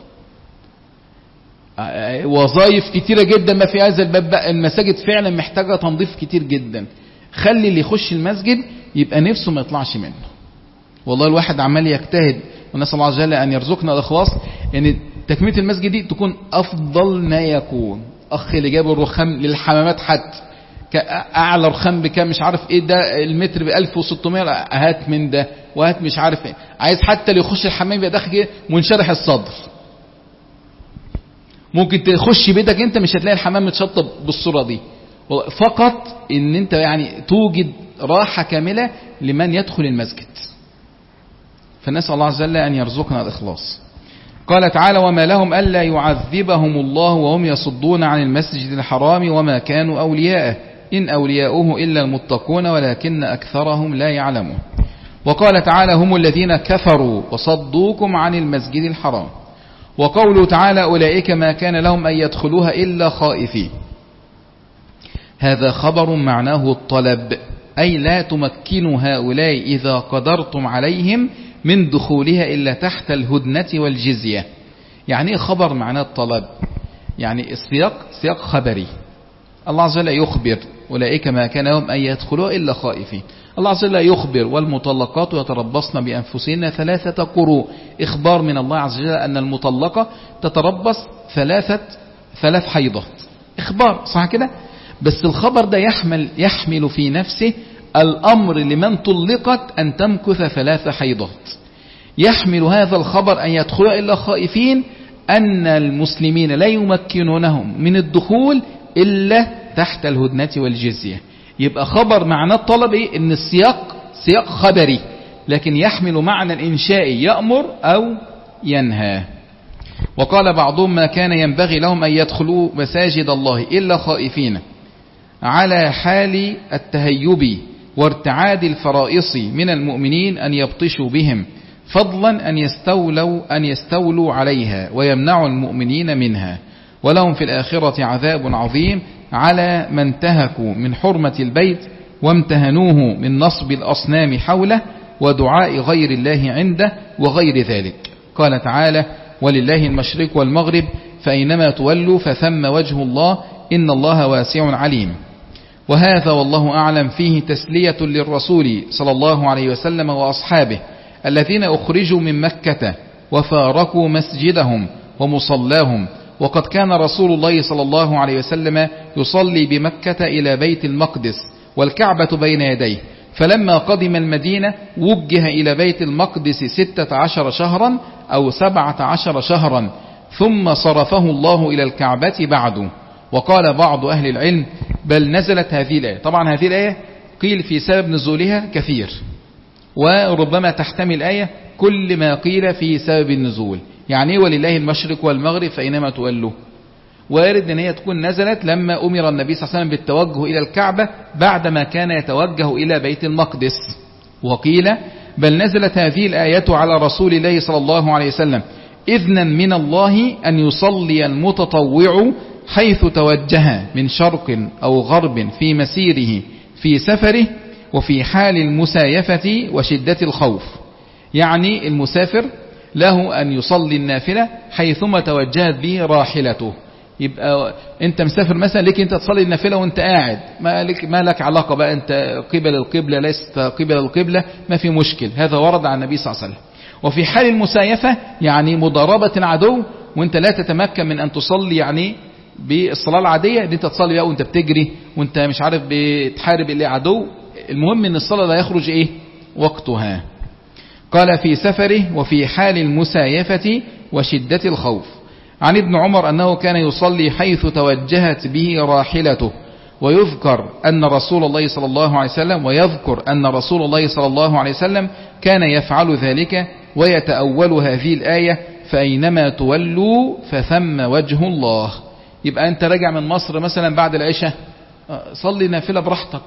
وظائف كتيرة جدا ما في هذا الباب بقى. المساجد فعلا محتاجة تنظيف كتير جدا. خلي اللي يخش المسجد يبقى نفسه ما يطلعش منه. والله الواحد عمال يجتهد، ونسأل الله عز وجل أن يرزقنا الإخلاص ان تكمية المسجد دي تكون أفضل ما يكون. أخ اللي جاب الرخام للحمامات حتى أعلى رخام بكام مش عارف إيه، ده المتر بألف وستمائة، هات من ده وهات مش عارف إيه. عايز حتى اللي يخش الحمام يبقى داخل منشرح الصدر. ممكن تخش بيتك انت مش هتلاقي الحمام متشطب بالصورة دي، فقط ان انت يعني توجد راحة كاملة لمن يدخل المسجد. فنسأل الله عز وجل ان يرزقنا الإخلاص. قال تعالى: وما لهم ألا يعذبهم الله وهم يصدون عن المسجد الحرام وما كانوا أولياءه إن أولياؤه إلا المتقون ولكن أكثرهم لا يعلمون. وقال تعالى: هم الذين كفروا وصدوكم عن المسجد الحرام. وقوله تعالى: أولئك ما كان لهم أن يدخلوها إلا خائفين. هذا خبر معناه الطلب، أي لا تمكنوا هؤلاء إذا قدرتم عليهم من دخولها إلا تحت الهدنة والجزية. يعني خبر معناه الطلب، يعني السياق سياق خبري. الله عز وجل يخبر: أولئك ما كان لهم أن يدخلوها إلا خائفين. الله عز وجل يخبر: والمطلقات يتربصن بأنفسهن ثلاثة قروء. إخبار من الله عز وجل أن المطلقة تتربص ثلاثة ثلاث حيضات. إخبار صح كده؟ بس الخبر ده يحمل يحمل في نفسه الأمر لمن طلقت أن تمكث ثلاث حيضات. يحمل هذا الخبر أن يدخلوا إلا خائفين أن المسلمين لا يمكنونهم من الدخول إلا تحت الهدنة والجزية. يبقى خبر معنى الطلب إيه؟ إن السياق سياق خبري، لكن يحمل معنى الإنشاء يأمر أو ينهى. وقال بعضهم: ما كان ينبغي لهم أن يدخلوا مساجد الله إلا خائفين، على حال التهيب وارتعاد الفرائص من المؤمنين أن يبطشوا بهم، فضلا أن يستولوا, أن يستولوا عليها ويمنعوا المؤمنين منها، ولهم في الآخرة عذاب عظيم على من انتهكوا من حرمة البيت وامتهنوه من نصب الأصنام حوله ودعاء غير الله عنده وغير ذلك. قال تعالى: ولله المشرق والمغرب فأينما تولوا فثم وجه الله إن الله واسع عليم. وهذا والله أعلم فيه تسلية للرسول صلى الله عليه وسلم وأصحابه الذين أخرجوا من مكة وفارقوا مسجدهم ومصلاهم، وقد كان رسول الله صلى الله عليه وسلم يصلي بمكة إلى بيت المقدس والكعبة بين يديه، فلما قدم المدينة وجه إلى بيت المقدس ستة عشر شهرا أو سبعة عشر شهرا، ثم صرفه الله إلى الكعبة بعده. وقال بعض أهل العلم بل نزلت هذه الآية. طبعا هذه الآية قيل في سبب نزولها كثير، وربما تحتمل آية كل ما قيل في سبب النزول، يعني ولله المشرق والمغرب فإنما تولوا. وارد أن هي تكون نزلت لما أمر النبي صلى الله عليه وسلم بالتوجه إلى الكعبة بعدما كان يتوجه إلى بيت المقدس. وقيل بل نزلت هذه الآية على رسول الله صلى الله عليه وسلم إذنا من الله أن يصلي المتطوع حيث توجه من شرق أو غرب في مسيره في سفره وفي حال المسايفة وشدة الخوف. يعني المسافر له أن يصلي النافلة حيثما توجهت به راحلته. يبقى أنت مسافر مثلا لك أنت تصلي النافلة وأنت قاعد، ما لك, ما لك علاقة بقى أنت قبل القبلة لست قبل القبلة، ما في مشكل، هذا ورد عن النبي صلى الله عليه وسلم. وفي حال المسايفة يعني مضاربة العدو وأنت لا تتمكن من أن تصلي يعني بالصلاة العادية دي، أنت تصلي بقى وأنت بتجري وأنت مش عارف بتحارب العدو، المهم أن الصلاة لا يخرج إيه وقتها. قال في سفره وفي حال المسايفة وشدة الخوف. عن ابن عمر أنه كان يصلي حيث توجهت به راحلته، ويذكر أن رسول الله صلى الله عليه وسلم ويذكر أن رسول الله صلى الله عليه وسلم كان يفعل ذلك، ويتأول هذه الآية فأينما تولوا فثم وجه الله. يبقى أنت راجع من مصر مثلا بعد العشاء صلي نافلة براحتك،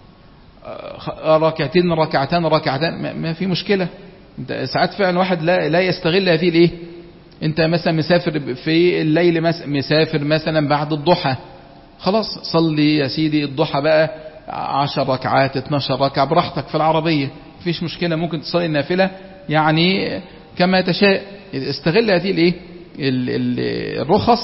ركعتين ركعتان ركعتان ما في مشكلة. انت ساعات فعلا واحد لا, لا يستغل هذه الايه، انت مثلا مسافر في الليل مسافر مثلا بعد الضحى، خلاص صلي يا سيدي الضحى بقى عشر ركعات اتناشر ركعة براحتك في العربية، مفيش مشكلة، ممكن تصلي النافلة يعني كما تشاء. استغل هذه الايه الرخص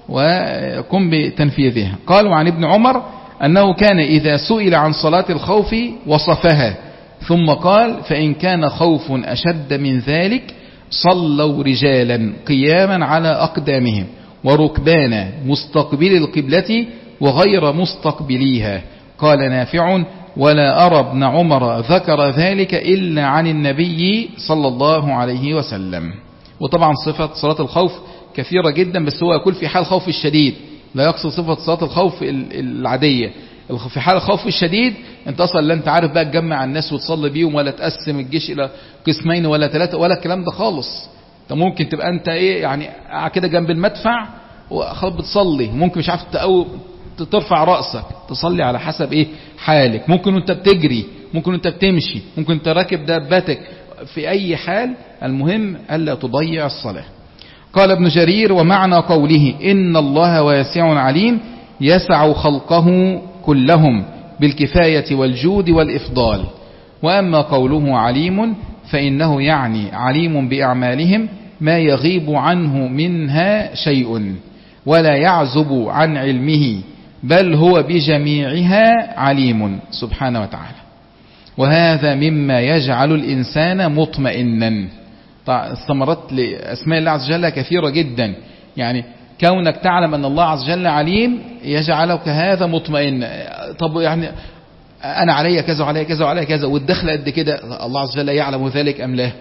وقم بتنفيذها. قالوا عن ابن عمر أنه كان إذا سئل عن صلاة الخوف وصفها ثم قال فإن كان خوف أشد من ذلك صلوا رجالا قياما على أقدامهم وركبانا مستقبل القبلة وغير مستقبليها. قال نافع ولا أرى ابن عمر ذكر ذلك إلا عن النبي صلى الله عليه وسلم. وطبعا صفة صلاة الخوف كثيرة جدا، بس هو يقول في حال خوف الشديد، لا يقصد صفة صلاة الخوف العادية. في حال الخوف الشديد انت اصلا لا انت عارف بقى تجمع الناس وتصلي بيهم ولا تقسم الجيش الى قسمين ولا ثلاثة ولا الكلام ده خالص. انت ممكن تبقى انت ايه يعني كده جنب المدفع وخلاص بتصلي، ممكن مش عارف ترفع رأسك، تصلي على حسب ايه حالك، ممكن انت بتجري، ممكن انت بتمشي، ممكن انت راكب دابتك، في اي حال المهم الا تضيع الصلاة. قال ابن جرير ومعنى قوله إن الله واسع عليم يسع خلقه كلهم بالكفاية والجود والإفضال. وأما قوله عليم فإنه يعني عليم بأعمالهم ما يغيب عنه منها شيء ولا يعزب عن علمه، بل هو بجميعها عليم سبحانه وتعالى. وهذا مما يجعل الإنسان مطمئنا. الثمرات لأسماء الله عز وجل كثيرة جدا، يعني كونك تعلم أن الله عز وجل عليم يجعلك هذا مطمئن. طب يعني أنا علي كذا وعلي كذا وعلي كذا والدخل قد كده، الله عز وجل يعلم ذلك أم لا؟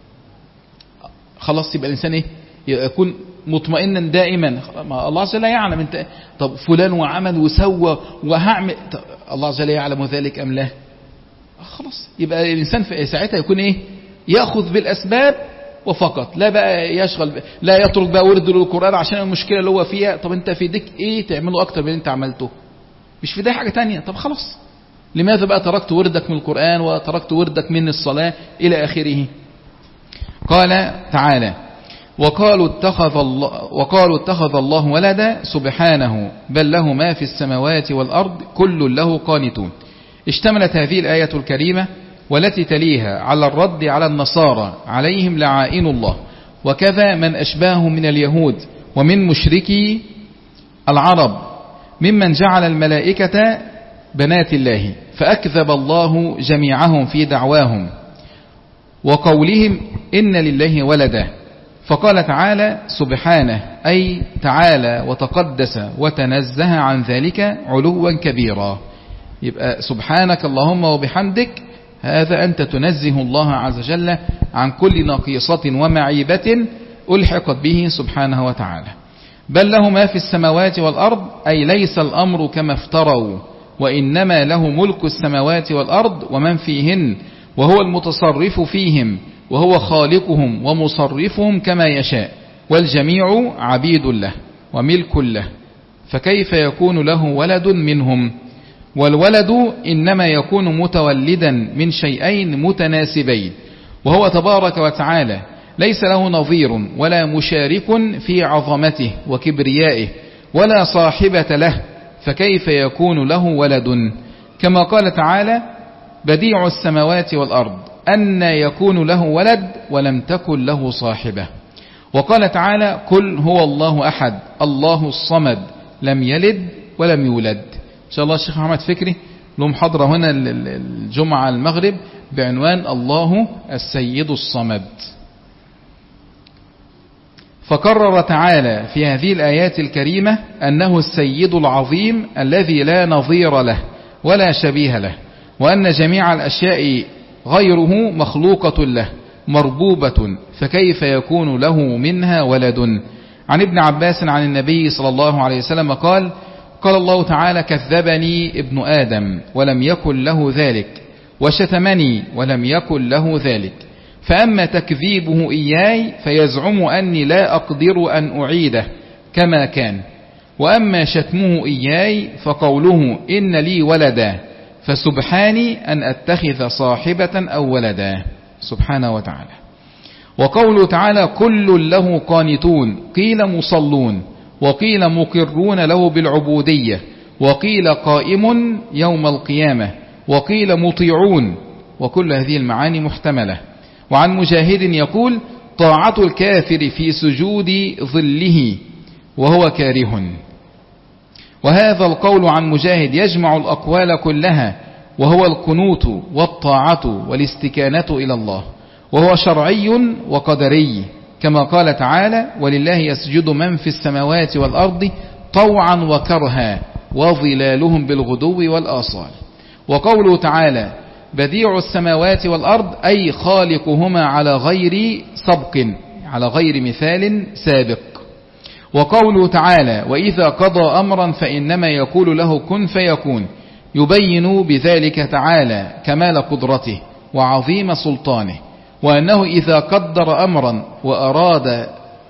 خلاص يبقى الإنسان إيه؟ يكون مطمئنا دائما. الله عز وجل يعلم انت طب فلان وعمل وسوى وهعمل، الله عز وجل يعلم ذلك أم لا؟ خلاص يبقى الإنسان في ساعتها يكون إيه؟ يأخذ بالأسباب وفقط، لا بقى يشغل، لا يترك بقى ورد للقرآن عشان المشكلة اللي هو فيها. طب انت في ديك ايه تعمله اكتر من اللي انت عملته؟ مش في ده حاجة تانية. طب خلاص لماذا بقى تركت وردك من القرآن وتركت وردك من الصلاة إلى آخره؟ قال تعالى وقالوا اتخذ الله, وقالوا اتخذ الله ولدا سبحانه بل له ما في السماوات والأرض كل له قانتون. اشتملت هذه الآية الكريمة والتي تليها على الرد على النصارى عليهم لعائن الله، وكذا من أشباههم من اليهود ومن مشركي العرب ممن جعل الملائكة بنات الله، فأكذب الله جميعهم في دعواهم وقولهم إن لله ولدا. فقال تعالى سبحانه، أي تعالى وتقدس وتنزه عن ذلك علوا كبيرا. يبقى سبحانك اللهم وبحمدك، هذا أنت تنزه الله عز وجل عن كل نقيصة ومعيبة ألحقت به سبحانه وتعالى. بل له ما في السماوات والأرض، أي ليس الأمر كما افتروا، وإنما له ملك السماوات والأرض ومن فيهن، وهو المتصرف فيهم، وهو خالقهم ومصرفهم كما يشاء، والجميع عبيد له وملك له، فكيف يكون له ولد منهم؟ والولد إنما يكون متولدا من شيئين متناسبين، وهو تبارك وتعالى ليس له نظير ولا مشارك في عظمته وكبريائه ولا صاحبة له، فكيف يكون له ولد؟ كما قال تعالى بديع السماوات والأرض، أن يكون له ولد ولم تكن له صاحبة. وقال تعالى قل هو الله أحد الله الصمد لم يلد ولم يولد. إن شاء الله الشيخ محمد فكري له محاضرة هنا الجمعة المغرب بعنوان الله السيد الصمد. فقرر تعالى في هذه الآيات الكريمة أنه السيد العظيم الذي لا نظير له ولا شبيه له، وأن جميع الأشياء غيره مخلوقة له مربوبة، فكيف يكون له منها ولد؟ عن ابن عباس عن النبي صلى الله عليه وسلم قال قال الله تعالى كذبني ابن آدم ولم يكن له ذلك، وشتمني ولم يكن له ذلك، فأما تكذيبه إياي فيزعم أني لا أقدر أن أعيده كما كان، وأما شتمه إياي فقوله إن لي ولدا، فسبحاني أن أتخذ صاحبة أو ولدا سبحانه وتعالى. وقوله تعالى كل له قانتون، قيل مصلون، وقيل مقرون له بالعبودية، وقيل قائم يوم القيامة، وقيل مطيعون، وكل هذه المعاني محتملة. وعن مجاهد يقول طاعة الكافر في سجود ظله وهو كاره. وهذا القول عن مجاهد يجمع الأقوال كلها، وهو القنوت والطاعة والاستكانة إلى الله، وهو شرعي وقدري، كما قال تعالى ولله يسجد من في السماوات والأرض طوعا وكرها وظلالهم بالغدو والآصال. وقوله تعالى بديع السماوات والأرض، أي خالقهما على غير سبق، على غير مثال سابق. وقوله تعالى وإذا قضى أمرا فإنما يقول له كن فيكون، يبين بذلك تعالى كمال قدرته وعظيم سلطانه، وأنه إذا قدر أمرا وأراد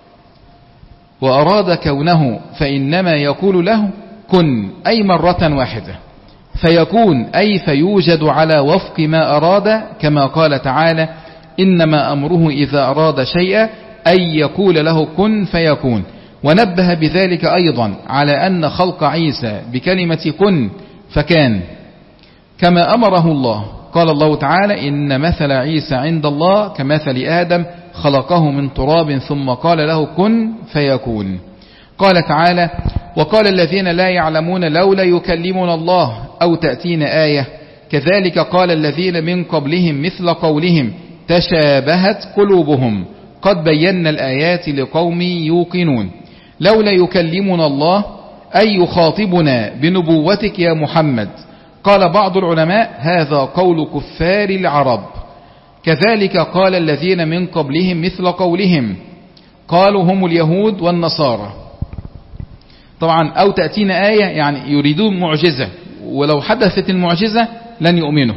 وأراد كونه فإنما يقول له كن، أي مرة واحدة، فيكون أي فيوجد على وفق ما أراد، كما قال تعالى إنما أمره إذا أراد شيئا أي يقول له كن فيكون. ونبه بذلك أيضا على أن خلق عيسى بكلمة كن فكان، كما أمره الله. قال الله تعالى إن مثل عيسى عند الله كمثل آدم خلقه من تراب ثم قال له كن فيكون. قال تعالى وقال الذين لا يعلمون لولا يكلمنا الله أو تأتينا آية، كذلك قال الذين من قبلهم مثل قولهم تشابهت قلوبهم قد بينا الآيات لقوم يوقنون. لولا يكلمنا الله أي يخاطبنا بنبوتك يا محمد. قال بعض العلماء هذا قول كفار العرب. كذلك قال الذين من قبلهم مثل قولهم، قالوا هم اليهود والنصارى. طبعا أو تأتينا آية يعني يريدون معجزة، ولو حدثت المعجزة لن يؤمنوا،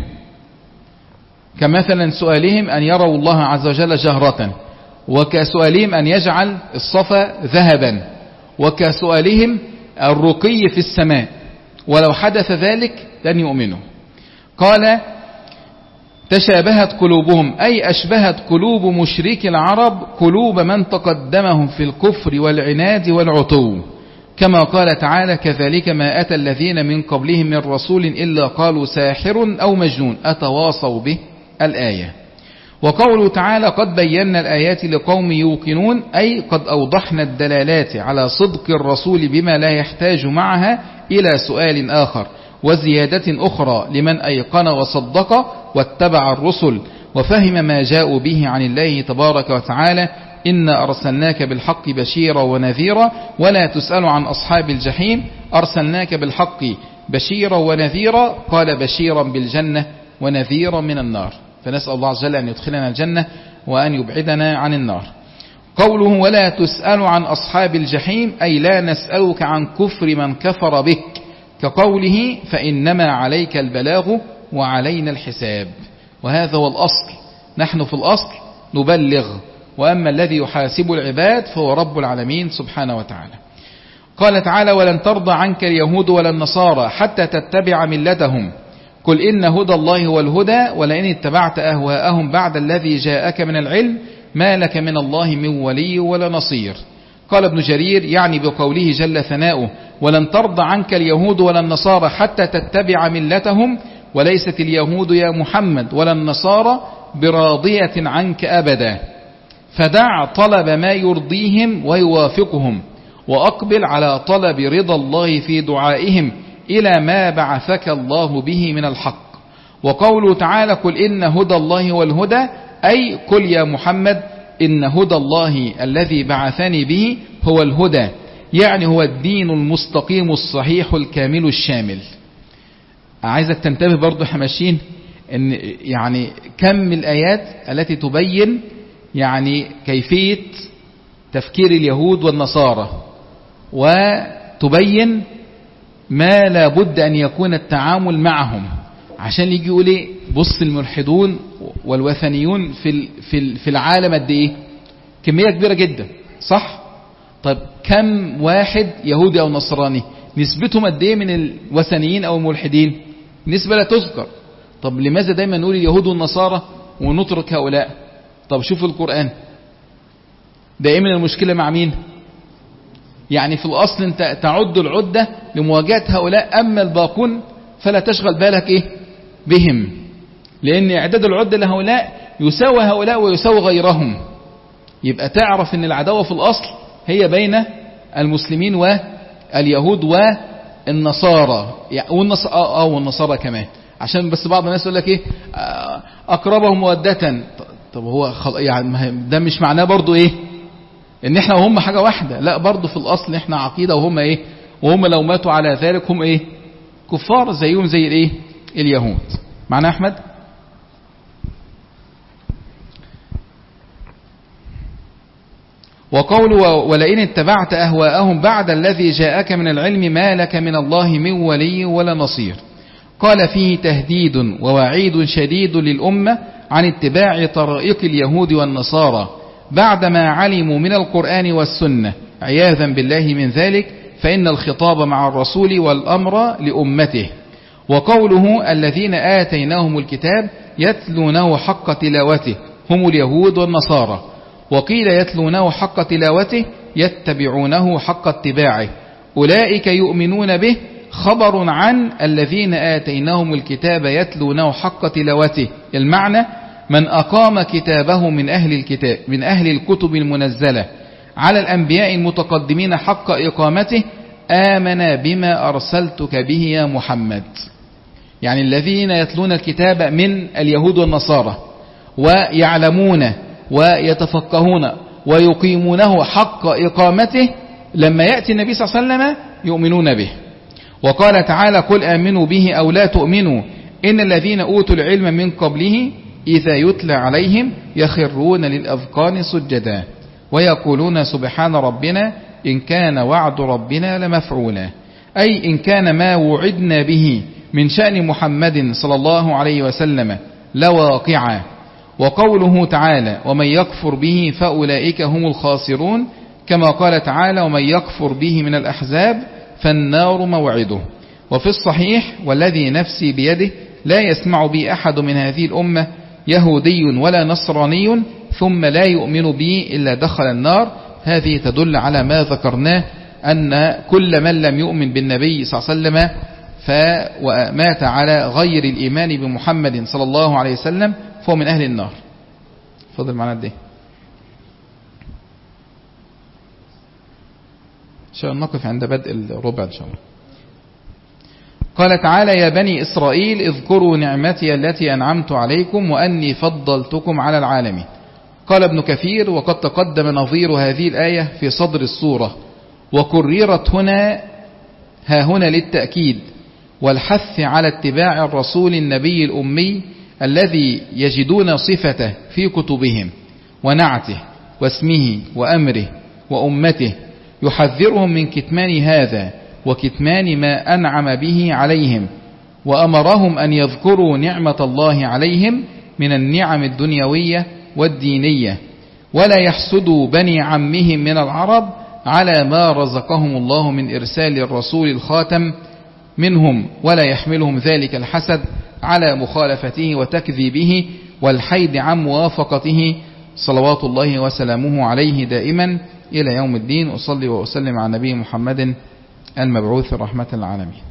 كمثلا سؤالهم أن يروا الله عز وجل جهرة، وكسؤالهم أن يجعل الصفا ذهبا، وكسؤالهم الرقي في السماء، ولو حدث ذلك لن يؤمنوا. قال تشابهت قلوبهم أي أشبهت قلوب مشرك العرب قلوب من تقدمهم في الكفر والعناد والعتو، كما قال تعالى كذلك ما أتى الذين من قبلهم من رسول إلا قالوا ساحر أو مجنون أتواصوا به الآية. وقوله تعالى قد بينا الآيات لقوم يوقنون أي قد أوضحنا الدلالات على صدق الرسول بما لا يحتاج معها إلى سؤال آخر، وزيادة أخرى لمن أيقن وصدق واتبع الرسل وفهم ما جاءوا به عن الله تبارك وتعالى إنا أرسلناك بالحق بشيرا ونذيرا ولا تسأل عن أصحاب الجحيم أرسلناك بالحق بشيرا ونذيرا قال بشيرا بالجنة ونذيرا من النار. فنسأل الله عز وجل أن يدخلنا الجنة وأن يبعدنا عن النار. قوله ولا تسأل عن أصحاب الجحيم أي لا نسألك عن كفر من كفر بك كقوله فإنما عليك البلاغ وعلينا الحساب. وهذا هو الأصل، نحن في الأصل نبلغ، وأما الذي يحاسب العباد فهو رب العالمين سبحانه وتعالى. قال تعالى ولن ترضى عنك اليهود ولا النصارى حتى تتبع ملتهم قل إن هدى الله هو الهدى ولئن اتبعت أهواءهم بعد الذي جاءك من العلم ما لك من الله من ولي ولا نصير. قال ابن جرير يعني بقوله جل ثناؤه ولن ترضى عنك اليهود ولا النصارى حتى تتبع ملتهم وليست اليهود يا محمد ولا النصارى براضية عنك أبدا فدع طلب ما يرضيهم ويوافقهم وأقبل على طلب رضا الله في دعائهم إلى ما بعثك الله به من الحق. وقوله تعالى قل إن هدى الله هو الهدى أي قل يا محمد إن هدى الله الذي بعثني به هو الهدى يعني هو الدين المستقيم الصحيح الكامل الشامل. عايزك تنتبه برضو حماشين إن يعني كم الآيات التي تبين يعني كيفية تفكير اليهود والنصارى وتبين ما لا بد أن يكون التعامل معهم عشان يجي يقول ايه بص الملحدون والوثنيون في في في العالم قد ايه كمية كبيرة جدا صح. طيب كم واحد يهودي او نصراني نسبتهم قد ايه من الوثنيين او الملحدين نسبة لا تذكر. طب لماذا دايما نقول اليهود والنصارى ونترك هؤلاء؟ طب شوفوا القرآن دائما المشكلة مع مين؟ يعني في الأصل انت تعد العدة لمواجهة هؤلاء أما الباقون فلا تشغل بالك إيه بهم لأن إعداد العدة لهؤلاء يساوي هؤلاء ويساوي غيرهم. يبقى تعرف أن العداوة في الأصل هي بين المسلمين واليهود والنصارى والنصارى آه والنصارى كمان عشان بس بعض الناس يقول لك إيه أقربهم مودة. طب هو يعني ده مش معناه برضو إيه ان احنا وهم حاجة واحدة لا برضو في الاصل احنا عقيدة وهم ايه وهم لو ماتوا على ذلك هم ايه كفار زيهم زي الايه اليهود. معنا احمد وقول ولئن اتبعت اهواءهم بعد الذي جاءك من العلم ما لك من الله من ولي ولا نصير. قال فيه تهديد ووعيد شديد للأمة عن اتباع طرائق اليهود والنصارى بعدما علموا من القرآن والسنة عياذا بالله من ذلك فإن الخطاب مع الرسول والأمر لأمته. وقوله الذين آتيناهم الكتاب يتلونه حق تلاوته هم اليهود والنصارى وقيل يتلونه حق تلاوته يتبعونه حق اتباعه أولئك يؤمنون به خبر عن الذين آتيناهم الكتاب يتلونه حق تلاوته المعنى من أقام كتابه من أهل الكتاب من أهل الكتب المنزلة على الأنبياء المتقدمين حق إقامته آمن بما أرسلتك به يا محمد. يعني الذين يتلون الكتاب من اليهود والنصارى ويعلمون ويتفقهون ويقيمونه حق إقامته لما يأتي النبي صلى الله عليه وسلم يؤمنون به. وقال تعالى قل آمنوا به أو لا تؤمنوا إن الذين أوتوا العلم من قبله إذا يتلى عليهم يخرون للأذقان سجدا ويقولون سبحان ربنا إن كان وعد ربنا لمفعولا أي إن كان ما وعدنا به من شأن محمد صلى الله عليه وسلم لواقعا. وقوله تعالى ومن يكفر به فأولئك هم الخاسرون كما قال تعالى ومن يكفر به من الأحزاب فالنار موعده. وفي الصحيح والذي نفسي بيده لا يسمع بي أحد من هذه الأمة يهودي ولا نصراني ثم لا يؤمن بي إلا دخل النار. هذه تدل على ما ذكرناه أن كل من لم يؤمن بالنبي صلى الله عليه وسلم فمات على غير الإيمان بمحمد صلى الله عليه وسلم فهو من أهل النار. فضل معنا دي إن شاء الله نقف عند بدء الربع إن شاء الله. قال تعالى: يا بني إسرائيل اذكروا نعمتي التي أنعمت عليكم وأني فضلتكم على العالمين. قال ابن كثير: وقد تقدم نظير هذه الآية في صدر السورة، وكررت هنا ها هنا للتأكيد والحث على اتباع الرسول النبي الأمي الذي يجدون صفته في كتبهم ونعته واسمه وأمره وأمته، يحذرهم من كتمان هذا وكتمان ما أنعم به عليهم، وأمرهم أن يذكروا نعمة الله عليهم من النعم الدنيوية والدينية، ولا يحسدوا بني عمهم من العرب على ما رزقهم الله من إرسال الرسول الخاتم منهم، ولا يحملهم ذلك الحسد على مخالفته وتكذيبه والحيد عن موافقته صلوات الله وسلامه عليه دائما إلى يوم الدين. أصلي وأسلم على نبي محمد المبعوث رحمة العالمين.